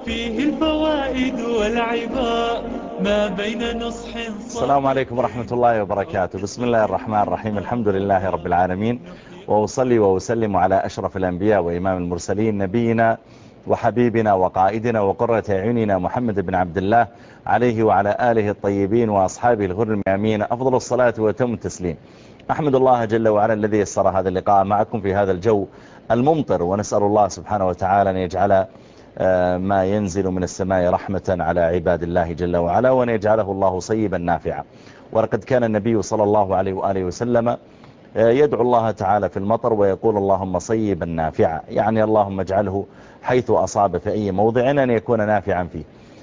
فيه الفوائد والعباء ما بين نصح السلام عليكم ورحمة الله وبركاته. بسم الله الرحمن الرحيم. الحمد لله رب العالمين، وأصلي وأسلم على أشرف الأنبياء وإمام المرسلين نبينا وحبيبنا وقائدنا وقرة أعيننا محمد بن عبد الله عليه وعلى آله الطيبين وأصحابه الغر الميامين أفضل الصلاة وتم التسليم. أحمد الله جل وعلا الذي يسر هذا اللقاء معكم في هذا الجو الممطر، ونسأل الله سبحانه وتعالى أن يجعل ما ينزل من السماء رحمة على عباد الله جل وعلا، وأن يجعله الله صيبا نافعا. ولقد كان النبي صلى الله عليه وآله وسلم يدعو الله تعالى في المطر ويقول اللهم صيبا نافعا، يعني اللهم اجعله حيث أصاب في أي موضع أن يكون نافعا فيه.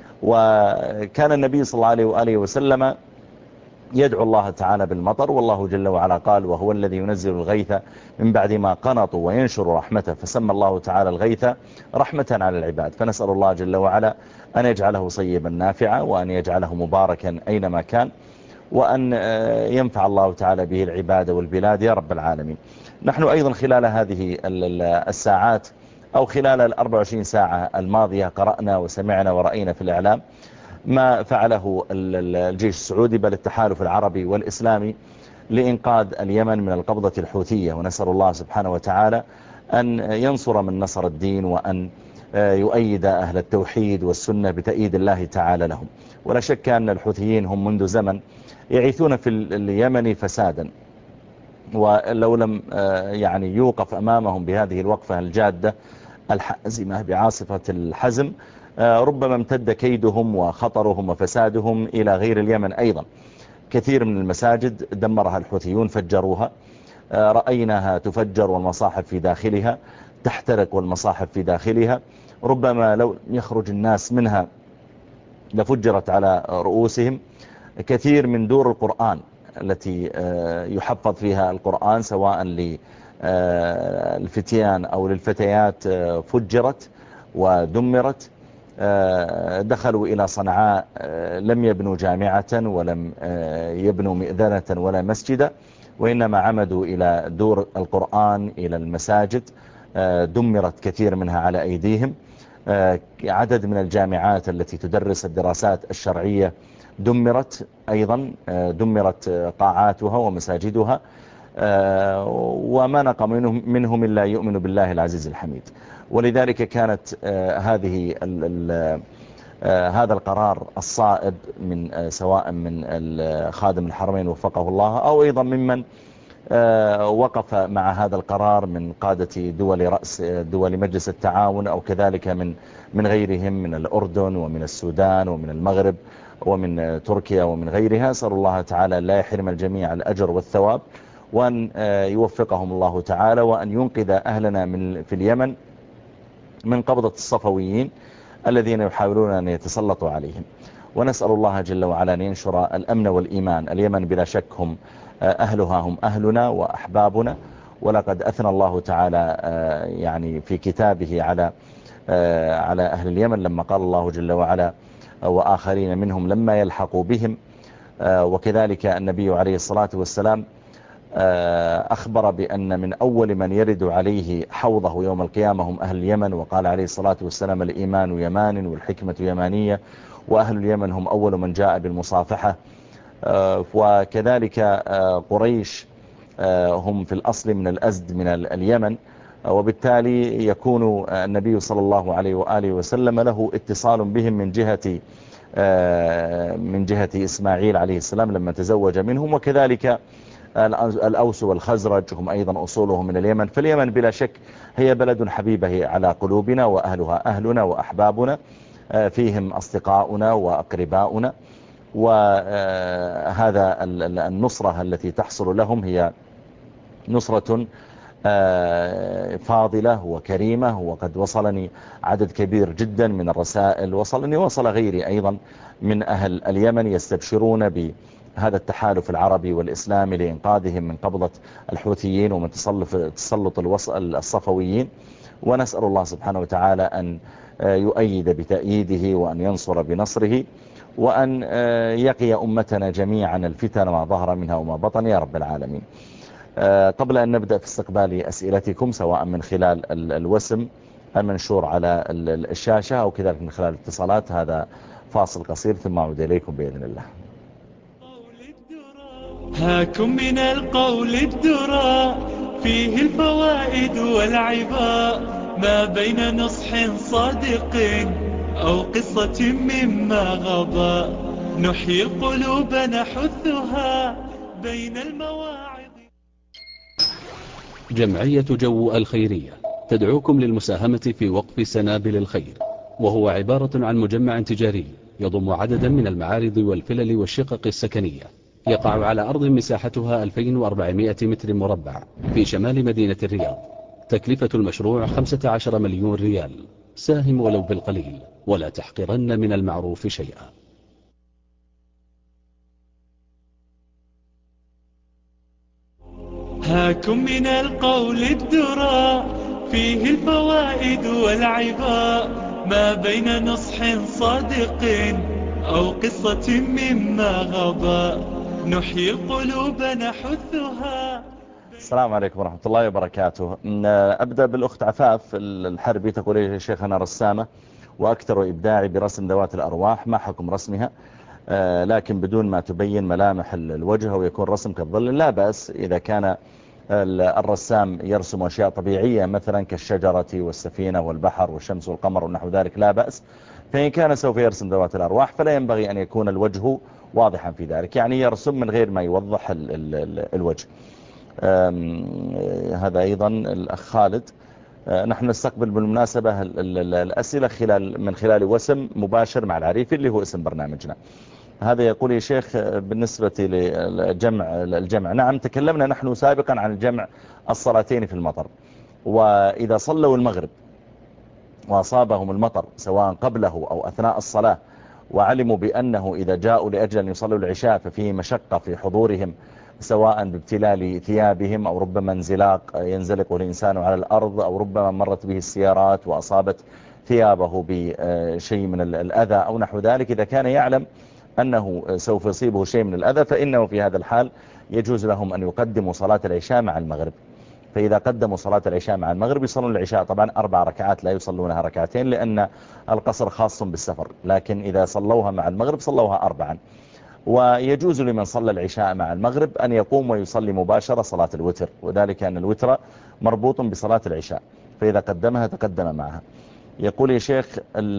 وكان النبي صلى الله عليه وآله وسلم يدعو الله تعالى بالمطر، والله جل وعلا قال وهو الذي ينزل الغيث من بعد ما قنطوا وينشر رحمته، فسمى الله تعالى الغيث رحمة على العباد. فنسأل الله جل وعلا أن يجعله صيبا نافعا، وأن يجعله مباركا أينما كان، وأن ينفع الله تعالى به العباد والبلاد يا رب العالمين. نحن أيضا خلال هذه الساعات أو خلال 24 ساعة الماضية قرأنا وسمعنا ورأينا في الإعلام ما فعله الجيش السعودي بل التحالف العربي والإسلامي لإنقاذ اليمن من القبضة الحوثية، ونسأل الله سبحانه وتعالى أن ينصر من نصر الدين، وأن يؤيد أهل التوحيد والسنة بتأييد الله تعالى لهم. ولا شك أن الحوثيين هم منذ زمن يعيثون في اليمن فسادا، ولو لم يعني يوقف أمامهم بهذه الوقفة الجادة الحازمة بعاصفة الحزم ربما امتد كيدهم وخطرهم وفسادهم إلى غير اليمن أيضا. كثير من المساجد دمرها الحوثيون، فجروها، رأيناها تفجر والمصاحف في داخلها تحترق والمصاحف في داخلها، ربما لو يخرج الناس منها لفجرت على رؤوسهم. كثير من دور القرآن التي يحفظ فيها القرآن سواء للفتيان أو للفتيات فجرت ودمرت. دخلوا إلى صنعاء لم يبنوا جامعة ولم يبنوا مئذنة ولا مسجدا، وإنما عمدوا إلى دور القرآن إلى المساجد، دمرت كثير منها على أيديهم. عدد من الجامعات التي تدرس الدراسات الشرعية دمرت أيضا، دمرت قاعاتها ومساجدها، وما نقم منهم إلا يؤمن بالله العزيز الحميد. ولذلك كانت هذا القرار الصائب من سواء من خادم الحرمين وفقه الله، أو أيضا ممن وقف مع هذا القرار من قادة دول مجلس التعاون، أو كذلك من غيرهم من الأردن ومن السودان ومن المغرب ومن تركيا ومن غيرها. أسأل الله تعالى لا يحرم الجميع الأجر والثواب، وأن يوفقهم الله تعالى، وأن ينقذ أهلنا في اليمن من قبضة الصفويين الذين يحاولون أن يتسلطوا عليهم. ونسأل الله جل وعلا أن ينشر الأمن والإيمان. اليمن بلا شك هم أهلها، هم أهلنا وأحبابنا، ولقد أثنى الله تعالى يعني في كتابه على أهل اليمن لما قال الله جل وعلا وآخرين منهم لما يلحقوا بهم. وكذلك النبي عليه الصلاة والسلام أخبر بأن من أول من يرد عليه حوضه يوم القيامة هم أهل اليمن، وقال عليه الصلاة والسلام الإيمان يمان والحكمة يمانية، وأهل اليمن هم أول من جاء بالمصافحة. وكذلك قريش هم في الأصل من الأزد من اليمن، وبالتالي يكون النبي صلى الله عليه وآله وسلم له اتصال بهم من جهة إسماعيل عليه السلام لما تزوج منهم. وكذلك الأوس والخزرج هم أيضا أصولهم من اليمن. فاليمن بلا شك هي بلد حبيبة على قلوبنا، وأهلها أهلنا وأحبابنا، فيهم أصدقاؤنا وأقرباؤنا. وهذا النصرة التي تحصل لهم هي نصرة فاضلة وكريمة. وقد وصلني عدد كبير جدا من الرسائل، وصل غيري أيضا من أهل اليمن يستبشرون بهذا التحالف العربي والإسلامي لإنقاذهم من قبضة الحوثيين ومن تسلط الصفويين. ونسأل الله سبحانه وتعالى أن يؤيد بتأييده، وأن ينصر بنصره، وأن يقي أمتنا جميعا الفتن ما ظهر منها وما بطن يا رب العالمين. قبل أن نبدأ في استقبال أسئلتكم سواء من خلال الوسم المنشور على الشاشة أو كذلك من خلال الاتصالات. هذا فاصل قصير ثم أعود إليكم بإذن الله. هاكم من القول الدرى فيه الفوائد والعباء ما بين نصح صادق أو قصة مما غضى نحيي القلوب نحثها بين المواعظ. جمعية جو الخيرية تدعوكم للمساهمة في وقف سنابل الخير، وهو عبارة عن مجمع تجاري يضم عددا من المعارض والفلل والشقق السكنية، يقع على أرض مساحتها 2400 متر مربع في شمال مدينة الرياض. تكلفة المشروع 15 مليون ريال. ساهم ولو بالقليل، ولا تحقرن من المعروف شيئا. هاكم من القول الدرى فيه الفوائد والعباء ما بين نصح صادق أو قصة مما غضى نحيي القلوب نحثها. السلام عليكم ورحمة الله وبركاته. أبدأ بالأخت عفاف الحربي، تقول يا شيخ أنا رسامة وأكثر إبداعي برسم ذوات الأرواح، ما حكم رسمها لكن بدون ما تبين ملامح الوجه ويكون رسم كالظل؟ لا بأس إذا كان الرسام يرسم أشياء طبيعية مثلا كالشجرة والسفينة والبحر والشمس والقمر ونحو ذلك لا بأس. فإن كان سوف يرسم ذوات الأرواح فلا ينبغي أن يكون الوجه واضحا في ذلك، يعني يرسم من غير ما يوضح الوجه. هذا أيضا الأخ خالد. نحن نستقبل بالمناسبة الأسئلة من خلال وسم مباشر مع العريفي اللي هو اسم برنامجنا. هذا يقول يا شيخ بالنسبة للجمع نعم تكلمنا نحن سابقا عن الجمع الصلاتين في المطر، وإذا صلوا المغرب وأصابهم المطر سواء قبله أو أثناء الصلاة وعلموا بأنه إذا جاءوا لأجل أن يصلوا العشاء ففيه مشقة في حضورهم سواء بابتلال ثيابهم أو ربما ينزلق الإنسان على الأرض أو ربما مرت به السيارات وأصابت ثيابه بشيء من الأذى أو نحو ذلك، إذا كان يعلم أنه سوف يصيبه شيء من الأذى فإنه في هذا الحال يجوز لهم أن يقدموا صلاة العشاء مع المغرب. فإذا قدموا صلاة العشاء مع المغرب يصلون العشاء طبعا 4 ركعات لا يصلونها ركعتين لأن القصر خاص بالسفر، لكن إذا صلوها مع المغرب صلوها 4. ويجوز لمن صلى العشاء مع المغرب أن يقوم ويصلي مباشرة صلاة الوتر، وذلك أن الوتر مربوط بصلاة العشاء فإذا قدمها تقدم معها. يقول يا شيخ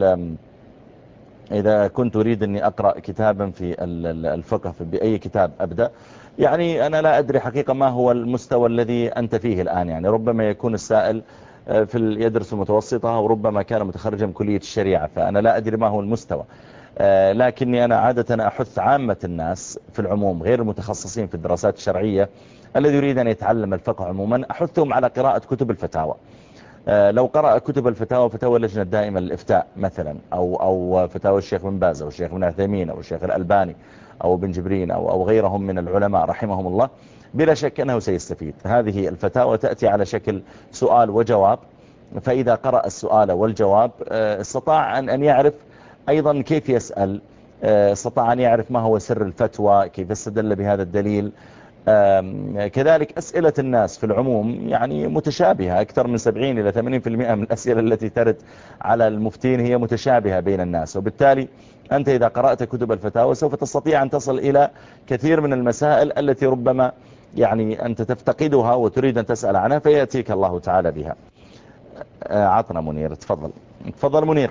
إذا كنت أريد أني أقرأ كتابا في الفقه بأي كتاب أبدأ؟ يعني أنا لا أدري حقيقة ما هو المستوى الذي أنت فيه الآن، يعني ربما يكون السائل يدرس المتوسطة وربما كان متخرجا من كلية الشريعة، فأنا لا أدري ما هو المستوى. لكني أنا عادة أحث عامة الناس في العموم غير المتخصصين في الدراسات الشرعية الذي يريد أن يتعلم الفقه عموما أحثهم على قراءة كتب الفتاوى. لو قرأ كتب الفتاوى، فتاوى اللجنة الدائمة للإفتاء مثلا أو فتاوى الشيخ بن باز أو الشيخ بن عثيمين أو الشيخ الألباني أو بن جبرين أو غيرهم من العلماء رحمهم الله، بلا شك أنه سيستفيد. هذه الفتاوى تأتي على شكل سؤال وجواب، فإذا قرأ السؤال والجواب استطاع أن يعرف أيضا كيف يسأل، استطاع أن يعرف ما هو سر الفتوى، كيف استدل بهذا الدليل. كذلك أسئلة الناس في العموم يعني متشابهة، أكثر من 70 إلى 80% من الأسئلة التي ترد على المفتين هي متشابهة بين الناس، وبالتالي أنت إذا قرأت كتب الفتاوى سوف تستطيع أن تصل إلى كثير من المسائل التي ربما يعني أنت تفتقدها وتريد أن تسأل عنها فيأتيك الله تعالى بها. عطنا منير، تفضل منير.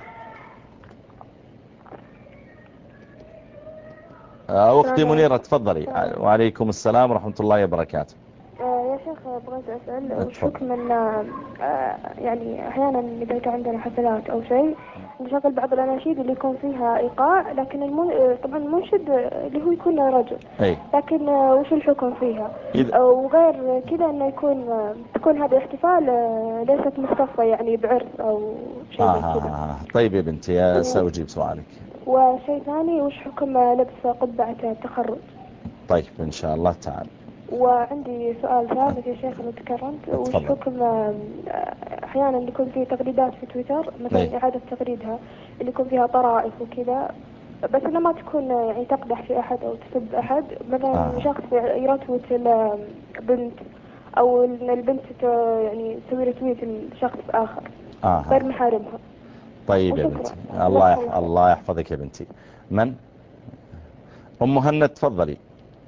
أختي منيرة تفضلي. وعليكم السلام ورحمة الله وبركاته. يا شيخ بغيت أسأل وش حكم أن يعني أحيانا إذا كان عندنا حفلات أو شيء نشغل بعض الأناشيد اللي يكون فيها إيقاع، لكن طبعا المنشد اللي هو يكون رجل، لكن وش الحكم فيها؟ وغير كذا أنه تكون هذا الاحتفال ليست مختصة يعني بعرس أو شيء كذا. طيب يا بنتي سأجيب سؤالك. وشيء ثاني وش حكم لبس قبعة التخرج؟ طيب إن شاء الله تعالى. وعندي سؤال ثالث يا شيخ لو تكرمت، وش حكم أحيانا يكون في تغريدات في تويتر مثلا إعادة تغريدها اللي يكون فيها طرائف وكذا، بس أنها ما تكون يعني تقدح في أحد أو تسب أحد، مثلا شخص يرتوت البنت أو البنت يعني تسوي رتويت لشخص آخر. غير محارمها. طيب يا بنتي، الله يحفظك يا بنتي. من؟ أم مهند تفضلي.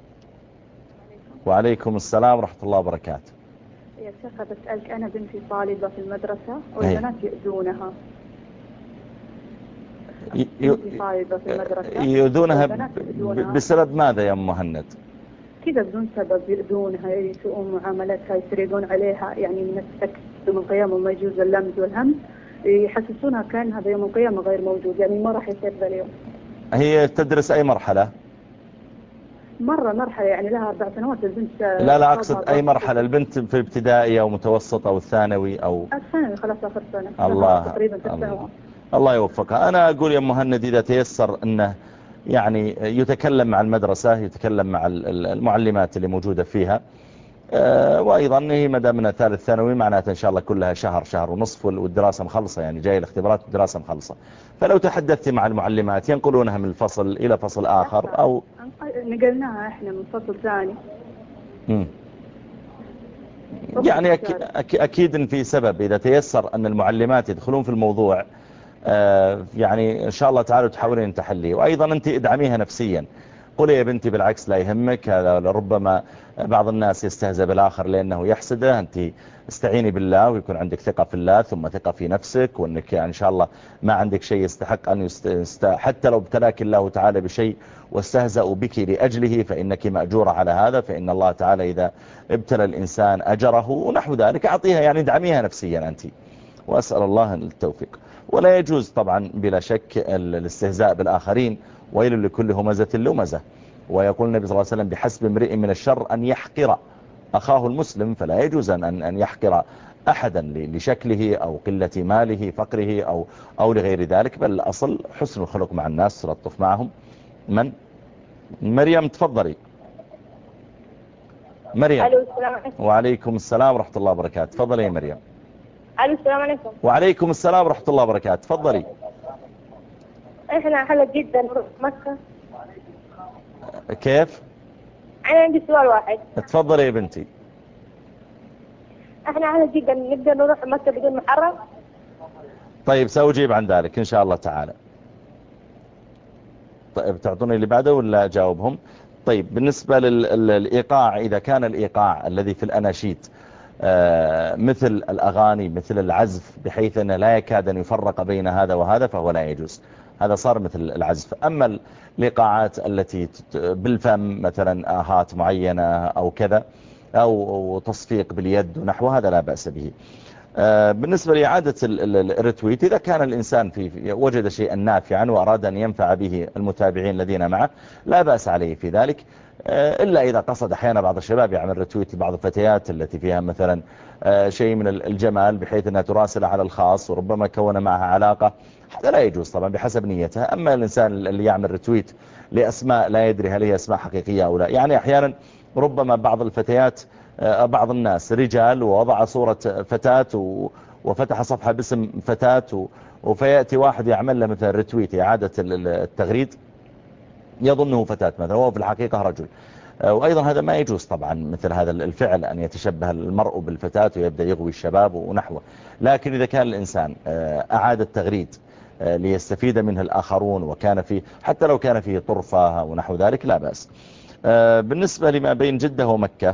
وعليكم السلام ورحمة الله وبركاته. يا شيخ بسألك، أنا بنتي طالبة في المدرسة والبنات يؤذونها. بنتي طالبة في المدرسة يؤذونها بسبب ماذا يا أم مهند؟ كذا بدون سبب يؤذونها، يسوءون معاملتها، يسرقون عليها، يعني من السكت يوم القيامة ما يجوز اللمز والهمز، يحسسونها كان هذا يوم القيامة غير موجود، يعني ما راح يصير ذا اليوم. هي تدرس أي مرحلة؟ مرحلة يعني لها 4 سنوات البنت. لا أقصد أي مرحلة، البنت في ابتدائي أو متوسط أو الثانوي أو الثانوي، خلاص آخر سنة. تقريبا 6 سنوات. الله يوفقها. أنا أقول يا مهند إذا تيسر أنه يعني يتكلم مع المدرسة، يتكلم مع المعلمات اللي موجودة فيها، وأيضا هي مدامنا ثالث ثانوي معناته إن شاء الله كلها شهر ونصف والدراسة مخلصة، يعني جاي الاختبارات والدراسة مخلصة. فلو تحدثت مع المعلمات ينقلونها من الفصل إلى فصل آخر أو نقلناها إحنا من فصل ثاني. يعني أكيد إن في سبب. إذا تيسر أن المعلمات يدخلون في الموضوع يعني إن شاء الله تعالى تحاولين أن تحليه. وأيضا أنت ادعميها نفسيا، قولي يا بنتي بالعكس لا يهمك، هذا ربما بعض الناس يستهزأ بالآخر لأنه يحسده، أنت استعيني بالله ويكون عندك ثقة في الله ثم ثقة في نفسك، وأنك إن شاء الله ما عندك شيء يستحق أن حتى لو ابتلاك الله تعالى بشيء واستهزأوا بك لأجله فإنك مأجورة على هذا، فإن الله تعالى إذا ابتلى الإنسان أجره ونحو ذلك. أعطيها يعني ادعميها نفسيا أنت، وأسأل الله التوفيق. ولا يجوز طبعا بلا شك الاستهزاء بالآخرين، ويل لكل همزة لمزة. ويقول النبي صلى الله عليه وسلم بحسب امرئ من الشر أن يحقر أخاه المسلم، فلا يجوز أن يحقر أحدا لشكله أو قلة ماله فقره أو لغير ذلك، بل الأصل حسن الخلق مع الناس، تلطف معهم. من؟ مريم تفضلي. مريم. الو السلام عليكم. وعليكم السلام ورحمة الله وبركاته. تفضلي يا مريم. الو السلام عليكم. وعليكم السلام ورحمة الله وبركاته. تفضلي. احنا حلق جدا نروح مكة. كيف؟ انا عندي سؤال واحد. تفضلي يا بنتي. احنا حلق جدا نقدر نروح مكة بدون محرم؟ طيب سأجيب عن ذلك إن شاء الله تعالى. طيب تعطوني اللي بعده ولا أجاوبهم؟ طيب بالنسبة للإيقاع، إذا كان الإيقاع الذي في الأناشيد مثل الأغاني مثل العزف بحيث أنه لا يكاد أن يفرق بين هذا وهذا فهو لا يجوز، هذا صار مثل العزف. أما الإيقاعات التي بالفم مثلا آهات معينة أو كذا أو تصفيق باليد ونحو هذا لا بأس به. بالنسبة لإعادة الرتويت، إذا كان الإنسان وجد شيئا نافعا وأراد أن ينفع به المتابعين الذين معه لا بأس عليه في ذلك، إلا إذا قصد أحيانا بعض الشباب يعمل رتويت لبعض الفتيات التي فيها مثلا شيء من الجمال بحيث أنها تراسل على الخاص وربما كون معها علاقة، هذا لا يجوز طبعا بحسب نيتها. أما الإنسان اللي يعمل رتويت لأسماء لا يدري هل هي أسماء حقيقية أو لا، يعني أحيانا ربما بعض الفتيات بعض الناس رجال ووضع صورة فتاة وفتح صفحة باسم فتاة وفيأتي واحد يعمل له مثل رتويت إعادة التغريد يظنه فتاة مثلا وهو في الحقيقة رجل. وأيضا هذا ما يجوز طبعا مثل هذا الفعل أن يتشبه المرء بالفتاة ويبدأ يغوي الشباب ونحوه. لكن إذا كان الإنسان أعاد التغريد ليستفيد منه الآخرون وكان فيه حتى لو كان فيه طرفة ونحو ذلك لا بأس. بالنسبة لما بين جدة ومكة،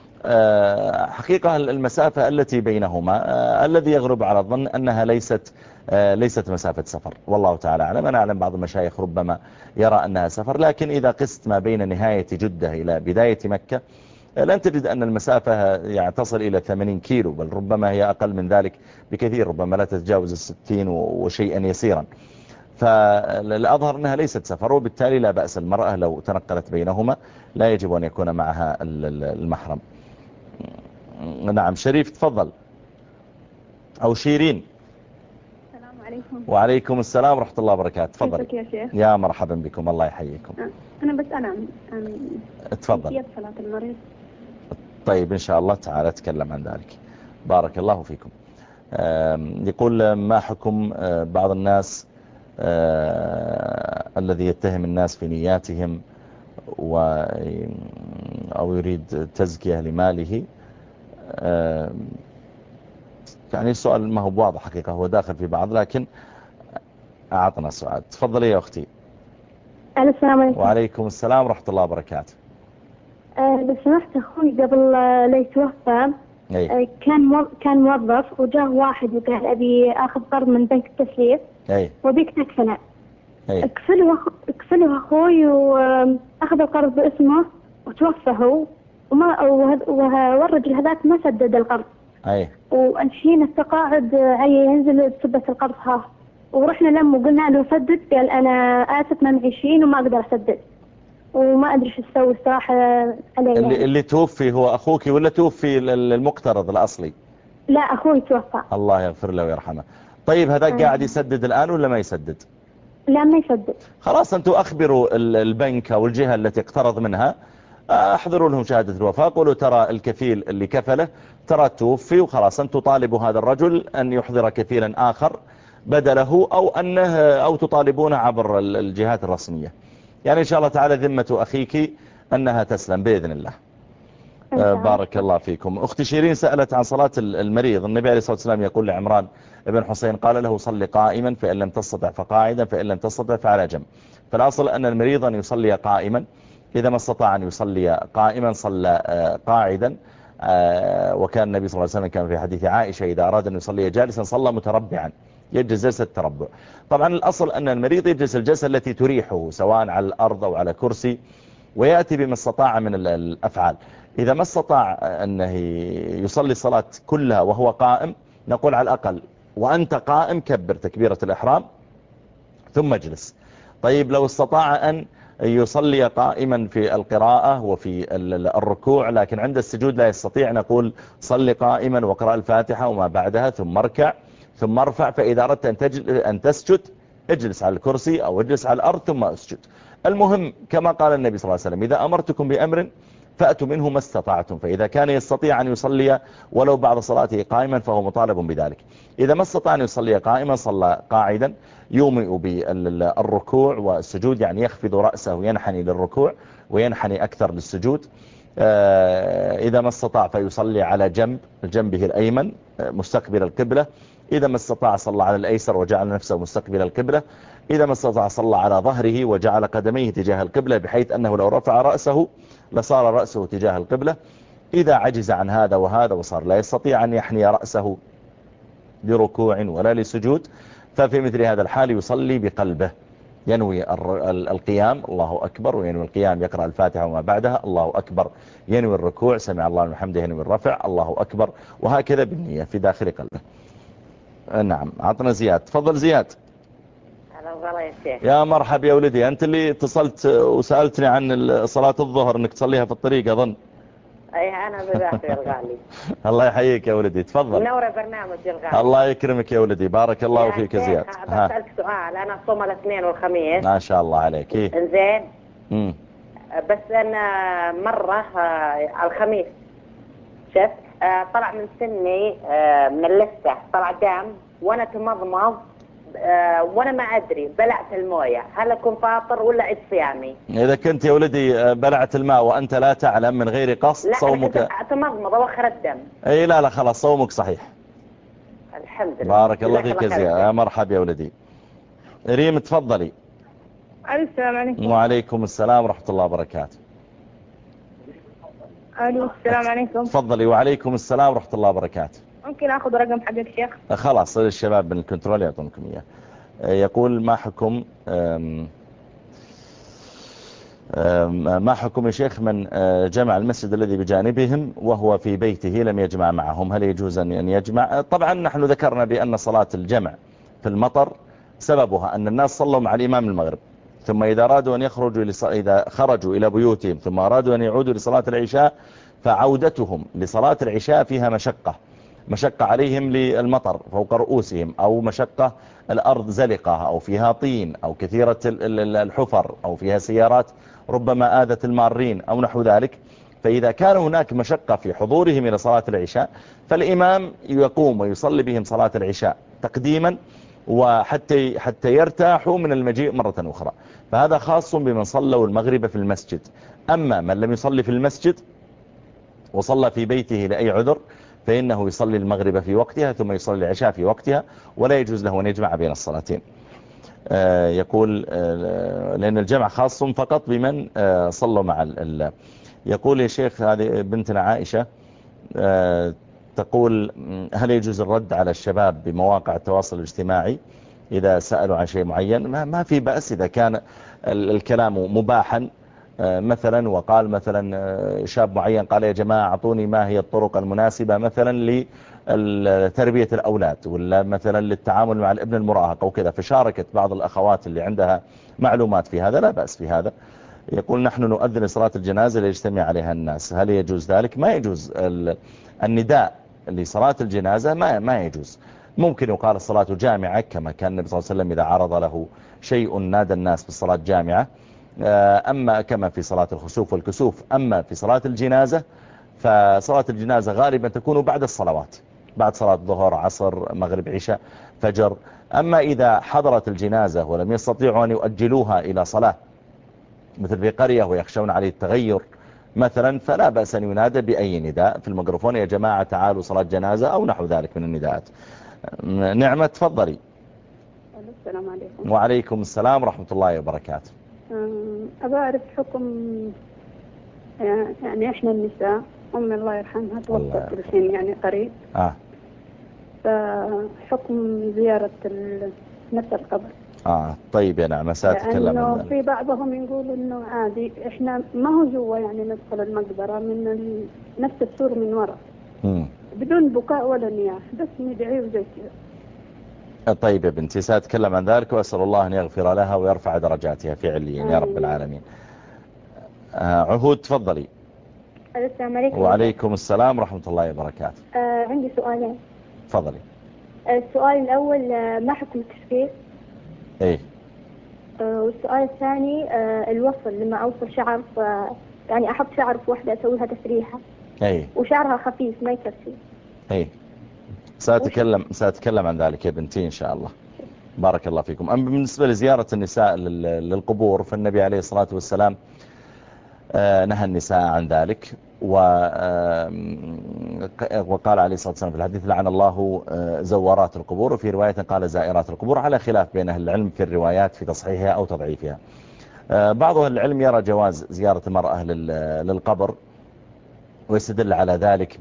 حقيقة المسافة التي بينهما الذي يغلب على الظن أنها ليست مسافة سفر، والله تعالى أعلم. أنا أعلم بعض المشايخ ربما يرى أنها سفر، لكن إذا قست ما بين نهاية جدة إلى بداية مكة لن تجد أن المسافة يعني تصل إلى 80 كيلو، بل ربما هي أقل من ذلك بكثير، ربما لا تتجاوز 60 وشيئا يسيرا. فالأظهر أنها ليست سفر، وبالتالي لا بأس المرأة لو تنقلت بينهما، لا يجب أن يكون معها المحرم. نعم شريف تفضل، أو شيرين. السلام عليكم. وعليكم السلام ورحمة الله وبركاته. تفضل. كيفك يا شيخ؟ يا مرحبا بكم، الله يحييكم. أنا تفضل. كيفية صلاة المريض؟ طيب إن شاء الله تعالى أتكلم عن ذلك. بارك الله فيكم. يقول ما حكم بعض الناس الذي يتهم الناس في نياتهم أو يريد تزكية لماله، يعني السؤال ما هو واضح حقيقة، هو داخل في بعض، لكن أعطنا السؤال. تفضلي يا أختي. السلام عليكم. وعليكم السلام ورحمة الله وبركاته. لو سمحت أخوي قبل لا يتوفى أي. كان موظف، وجاه واحد وقال أبي أخذ قرض من بنك التسليف وبيك تكفله. اكفله أخوي وأخذ القرض باسمه وتوفى هو، والرجل هذاك ما سدد القرض. والحين التقاعد ينزل بسبة القرض ها، ورحنا لما قلنا له سدد قال أنا آسف ما معي شيء وما أقدر أسدد، وما أدري شو أسوي الصراحة عليه. اللي توفي هو أخوك ولا توفي المقترض الأصلي؟ لا أخوي توفى. الله يغفر له ويرحمه. طيب هذا قاعد يسدد الآن ولا ما يسدد؟ لا ما يسدد. خلاص أنتوا أخبروا البنك أو الجهة التي اقترض منها، احضروا لهم شهادة الوفاة، قولوا ترى الكفيل اللي كفله ترى توفي، وخلاص أنتوا طالبوا هذا الرجل أن يحضر كفيلا آخر بدله، أو تطالبونه عبر الجهات الرسمية. يعني إن شاء الله تعالى ذمة أخيك أنها تسلم بإذن الله. بارك الله فيكم. أختي شيرين سألت عن صلاة المريض. النبي عليه الصلاة والسلام يقول لعمران ابن حسين قال له صل قائما، فإن لم تستطع فقاعدا، فإن لم تستطع فعلى جنب. فالأصل أن المريض أن يصلي قائما، إذا ما استطاع أن يصلي قائما صلى قاعدا. وكان النبي صلى الله عليه وسلم كان في حديث عائشة إذا أراد أن يصلي جالسا صلى متربعا، يجلس جلسة التربع. طبعا الأصل أن المريض يجلس الجلسة التي تريحه سواء على الأرض أو على كرسي، ويأتي بما استطاع من الأفعال. إذا ما استطاع أنه يصلي الصلاة كلها وهو قائم، نقول على الأقل وأنت قائم كبر تكبيرة الإحرام ثم اجلس. طيب لو استطاع أن يصلي قائما في القراءة وفي الركوع لكن عند السجود لا يستطيع، نقول صلي قائما وقرأ الفاتحة وما بعدها ثم اركع ثم ارفع. فإذا أردت أن تسجد اجلس على الكرسي أو اجلس على الأرض ثم اسجد. المهم كما قال النبي صلى الله عليه وسلم إذا أمرتكم بأمر فأتوا منه ما استطعتم. فإذا كان يستطيع أن يصلي ولو بعد صلاته قائما فهو مطالب بذلك. إذا ما استطاع أن يصلي قائما صلى قاعدا، يومئ بالركوع والسجود، يعني يخفض رأسه وينحني للركوع وينحني أكثر للسجود. إذا ما استطاع فيصلي على جنبه الأيمن مستقبل القبلة. إذا ما استطاع صلى على الأيسر وجعل نفسه مستقبل القبلة. إذا ما استطاع صلى على ظهره وجعل قدميه تجاه القبلة، بحيث أنه لو رفع رأسه لصار رأسه تجاه القبلة. إذا عجز عن هذا وهذا وصار لا يستطيع أن يحني رأسه لركوع ولا لسجود، ففي مثل هذا الحال يصلي بقلبه، ينوي القيام الله أكبر، وينوي القيام يقرأ الفاتحة وما بعدها الله أكبر، ينوي الركوع سمع الله لمن حمده، ينوي الرفع الله أكبر، وهكذا بالنية في داخل قلبه. نعم. عطنا زياد. تفضل زياد. يا مرحب يا ولدي. أنت اللي اتصلت وسألتني عن صلاة الظهر أنك تصليها في الطريق أظن. أي أنا بذاتي يا الغالي. الله يحييك يا ولدي. تفضل. منورة برنامج يا الغالي. الله يكرمك يا ولدي. بارك الله فيك يا زياد. بسألك سؤال. أنا صوم الاثنين والخميس. ما شاء الله عليك. إنزين. بس أنا مرة الخميس شفت طلع من سني من اللثة طلع دم، وأنا تمضمض وانا ما ادري بلعت المويه، هل اكون فاطر ولا عيد صيامي؟ اذا كنت يا ولدي بلعت الماء وانت لا تعلم من غير قصد صومك. لا اتمضمض واخر الدم. اي لا خلاص صومك صحيح. الحمد لله. بارك الله فيك يا زياد. يا مرحبا يا ولدي. ريم تفضلي. السلام عليكم. وعليكم السلام ورحمه الله وبركاته. السلام عليكم. تفضلي. وعليكم السلام ورحمه الله وبركاته. ممكن اخذ رقم حقك شيخ؟ خلاص الشباب من الكنترول يعطونكم اياه. يقول ما حكم يا شيخ من جمع المسجد الذي بجانبهم وهو في بيته لم يجمع معهم، هل يجوز أن يجمع؟ طبعا نحن ذكرنا بأن صلاة الجمع في المطر سببها أن الناس صلوا مع الإمام المغرب، ثم إذا أرادوا أن إذا خرجوا إلى بيوتهم ثم أرادوا أن يعودوا لصلاة العشاء، فعودتهم لصلاة العشاء فيها مشقة عليهم للمطر فوق رؤوسهم، أو مشقة الأرض زلقة أو فيها طين أو كثيرة الحفر أو فيها سيارات ربما آذت المارين أو نحو ذلك. فإذا كان هناك مشقة في حضورهم إلى صلاة العشاء فالإمام يقوم ويصلي بهم صلاة العشاء تقديما وحتى يرتاحوا من المجيء مرة أخرى. فهذا خاص بمن صلوا المغرب في المسجد. أما من لم يصلي في المسجد وصلى في بيته لأي عذر فإنه يصلي المغرب في وقتها ثم يصلي العشاء في وقتها، ولا يجوز له أن يجمع بين الصلاتين. يقول لأن الجمع خاص فقط بمن صلوا مع يقول يا شيخ، هذه بنتنا عائشة تقول: هل يجوز الرد على الشباب بمواقع التواصل الاجتماعي إذا سألوا عن شيء معين؟ ما في بأس إذا كان الكلام مباحا مثلا، وقال مثلا شاب معين قال: يا جماعة أعطوني ما هي الطرق المناسبة مثلا لتربية الأولاد، ولا مثلا للتعامل مع الابن المراهق أو كذا، فشاركت بعض الأخوات اللي عندها معلومات في هذا، لا بأس في هذا. يقول: نحن نؤذن صلاة الجنازة ليجتمع عليها الناس، هل يجوز ذلك؟ ما يجوز النداء لصلاة الجنازة، ما يجوز. ممكن يقال الصلاة جامعة، كما كان النبي صلى الله عليه وسلم إذا عرض له شيء نادى الناس بالصلاة جامعة، أما كما في صلاة الخسوف والكسوف. أما في صلاة الجنازة فصلاة الجنازة غالبا تكون بعد الصلوات، بعد صلاة ظهر، عصر، مغرب، عشاء، فجر. أما إذا حضرت الجنازة ولم يستطيعوا أن يؤجلوها إلى صلاة مثل في قرية ويخشون عليه التغير مثلا، فلا بأس أن ينادى بأي نداء في الميكروفون: يا جماعة تعالوا صلاة جنازة، أو نحو ذلك من النداءات. نعمة تفضلي. السلام عليكم. وعليكم السلام ورحمة الله وبركاته. أبغى أعرف حكم، يعني إحنا النساء، أمي الله يرحمها توفت الحين يعني قريب، فحكم زيارة نفس القبر. طيب يا نعمة، سأتكلم لأنه في بعضهم يقول إنه عادي، إحنا ما هو جوا يعني ندخل المقبرة من نفس السور من وراء بدون بكاء ولا نياح، بس ندعي وزي كذا. طيب يا بنتي، سأتكلم عن ذلك، وأسأل الله أن يغفر لها ويرفع درجاتها في عليين يا رب العالمين. عهود تفضلي. السلام عليكم. وعليكم السلام ورحمة الله وبركاته. عندي سؤالين. تفضلي. السؤال الأول: ما حكم التشفير؟ ايه. والسؤال الثاني: الوصل، لما أوصل شعر يعني أحط شعر في واحدة أسويها تسريحة، ايه، وشعرها خفيف ما يكفي. ايه، سأتكلم عن ذلك يا بنتي إن شاء الله. بارك الله فيكم. أما بالنسبة لزيارة النساء للقبور، فالنبي عليه الصلاة والسلام نهى النساء عن ذلك، وقال عليه الصلاة والسلام في الحديث: لعن الله زوارات القبور، وفي رواية قال زائرات القبور، على خلاف بين أهل العلم في الروايات في تصحيحها أو تضعيفها. بعض أهل العلم يرى جواز زيارة المرأة للقبر، ويستدل على ذلك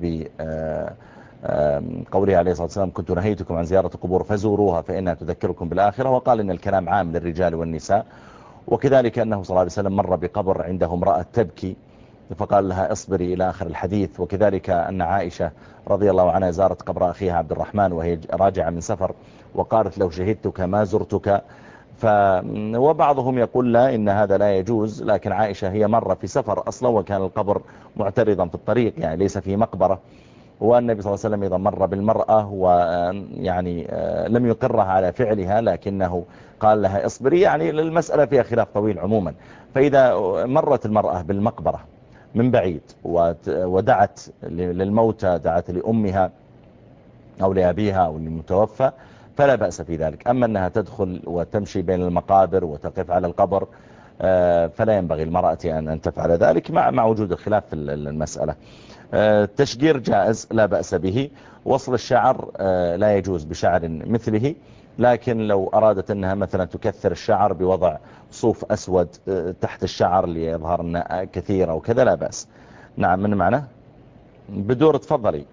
بقوله عليه الصلاة والسلام: كنت نهيتكم عن زيارة القبور فزوروها فإنها تذكركم بالآخرة. وقال إن الكلام عام للرجال والنساء. وكذلك أنه صلى الله عليه وسلم مر بقبر عنده امرأة تبكي فقال لها: اصبري إلى آخر الحديث. وكذلك أن عائشة رضي الله عنها زارت قبر أخيها عبد الرحمن وهي راجعة من سفر، وقالت: لو شهدتك ما زرتك. وبعضهم يقول لا، إن هذا لا يجوز، لكن عائشة هي مرة في سفر أصلا، وكان القبر معترضا في الطريق، يعني ليس في مقبرة. والنبي صلى الله عليه وسلم إذا مر بالمرأة ويعني لم يقرها على فعلها، لكنه قال لها اصبري، يعني المسألة فيها خلاف طويل عموما. فإذا مرت المرأة بالمقبرة من بعيد ودعت للموتى، دعت لأمها أو لأبيها أو للمتوفى، فلا بأس في ذلك. أما أنها تدخل وتمشي بين المقابر وتقف على القبر، فلا ينبغي المرأة أن تفعل ذلك، مع وجود الخلاف في المسألة. التشجير جائز لا بأس به. وصل الشعر لا يجوز بشعر مثله، لكن لو أرادت أنها مثلا تكثر الشعر بوضع صوف أسود تحت الشعر ليظهر أنه كثير أو كذا، لا بأس. نعم، من معنا بدور؟ تفضلي.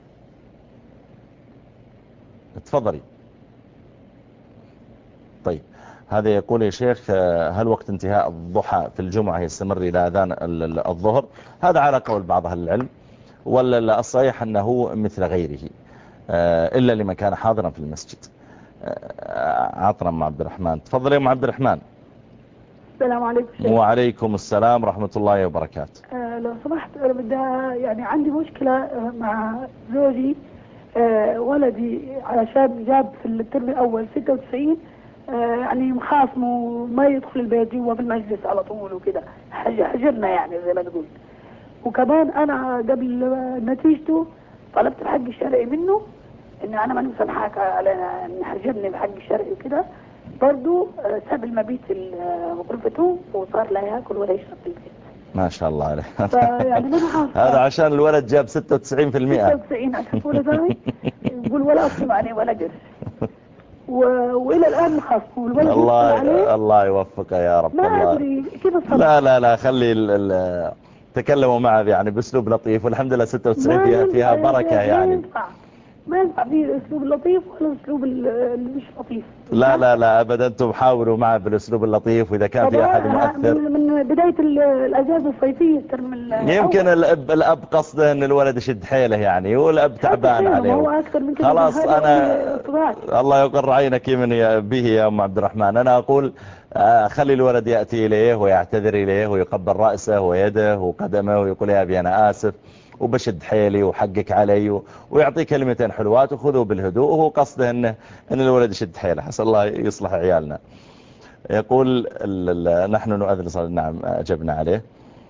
طيب، هذا يقول: يا شيخ، هل وقت انتهاء الضحى في الجمعة يستمر إلى أذان الظهر؟ هذا على قول بعض أهل العلم، ولا الصحيح أنه مثل غيره إلا لمن كان حاضرا في المسجد. عطنا أم عبد الرحمن. تفضل يا أم عبد الرحمن. السلام عليكم شيخ. وعليكم السلام ورحمة الله وبركاته. لو سمحت، أنا بدي يعني عندي مشكلة مع زوجي. ولدي علشان جاب في الترم الأول 96، يعني مخاصمه ما يدخل البيت جوا في المجلس على طول وكده، حجرنا يعني زي ما تقول. وكمان أنا قبل نتيجته طلبت الحق الشرعي منه، إن أنا ما مسامحاك على إن حجرني بحق الشرعي وكده. برضو ساب المبيت غرفته، وصار لا يأكل ولا يشرب في البيت. ما شاء الله عليه. فيعني ما هذا عشان الولد جاب 96%. 96 عشان طول ذلك يقول ولا أصل عليه ولا قرش. وإلى الآن مخاصمه والولد الله يوفقه يا رب. ما أدري كيف الصبر. لا خلي تكلموا معه يعني بأسلوب لطيف، والحمد لله 96 فيها بركة يعني. ما ينفع فيه اسلوب لطيف ولا اسلوب مش لطيف. لا ابدا، انتم حاولوا معه بالاسلوب اللطيف، واذا كان في احد مؤثر من بدايه الاجازه الصيفيه الترم يمكن الاب قصده ان الولد يشد حيله يعني، والاب تعبان عليه. هو اكثر من كده. خلاص انا الله يقر عينك من به يا ام عبد الرحمن. انا اقول خلي الولد ياتي اليه ويعتذر اليه ويقبل راسه ويده وقدمه ويقول يا ابي انا اسف وبشد حيلي وحقك علي، ويعطي كلمتين حلوات وخذوا بالهدوء، وهو قصده ان الولد يشد حيله. حسن الله يصلح عيالنا. يقول نحن نؤذن صلاة. نعم أجبنا عليه.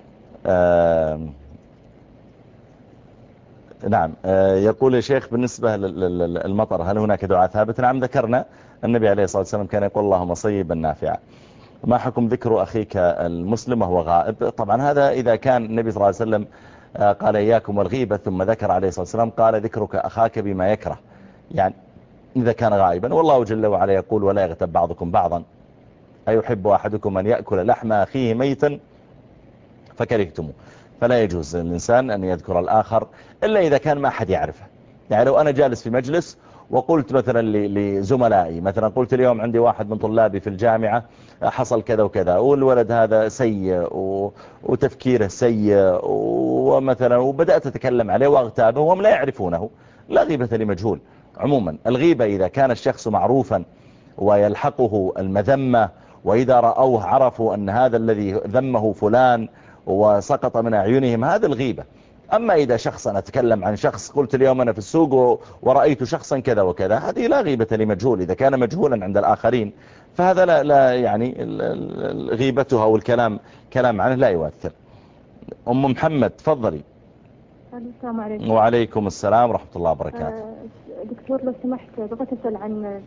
نعم. يقول يا شيخ بالنسبة للمطر هل هناك دعاء ثابت؟ نعم ذكرنا النبي عليه الصلاة والسلام كان يقول اللهم صيبا نافعا. ما حكم ذكر أخيك المسلم وهو غائب؟ طبعا هذا إذا كان النبي صلى الله عليه وسلم قال إياكم والغيبة، ثم ذكر عليه الصلاة والسلام قال ذكرك أخاك بما يكره، يعني إذا كان غائبا. والله جل وعلا يقول ولا يغتب بعضكم بعضا أيحب أحدكم أن يأكل لحم أخيه ميتا فكرهتموه. فلا يجوز للإنسان أن يذكر الآخر إلا إذا كان ما أحد يعرفه. يعني لو أنا جالس في مجلس وقلت مثلا لزملائي، مثلا قلت اليوم عندي واحد من طلابي في الجامعة حصل كذا وكذا، والولد هذا سيء وتفكيره سيء ومثلا، وبدأت أتكلم عليه واغتابه وهم لا يعرفونه، لا غيبة لمجهول. عموما الغيبة إذا كان الشخص معروفا ويلحقه المذمة، وإذا رأوه عرفوا أن هذا الذي ذمه فلان وسقط من أعينهم، هذا الغيبة. أما إذا شخص أنا أتكلم عن شخص قلت اليوم أنا في السوق ورأيت شخصا كذا وكذا، هذه لا غيبة لمجهول. إذا كان مجهولا عند الآخرين فهذا لا يعني غيبته أو الكلام عنه لا يؤثر. أم محمد تفضلي. السلام عليكم. وعليكم السلام ورحمة الله وبركاته. دكتور لو سمحت بغيت أسأل عن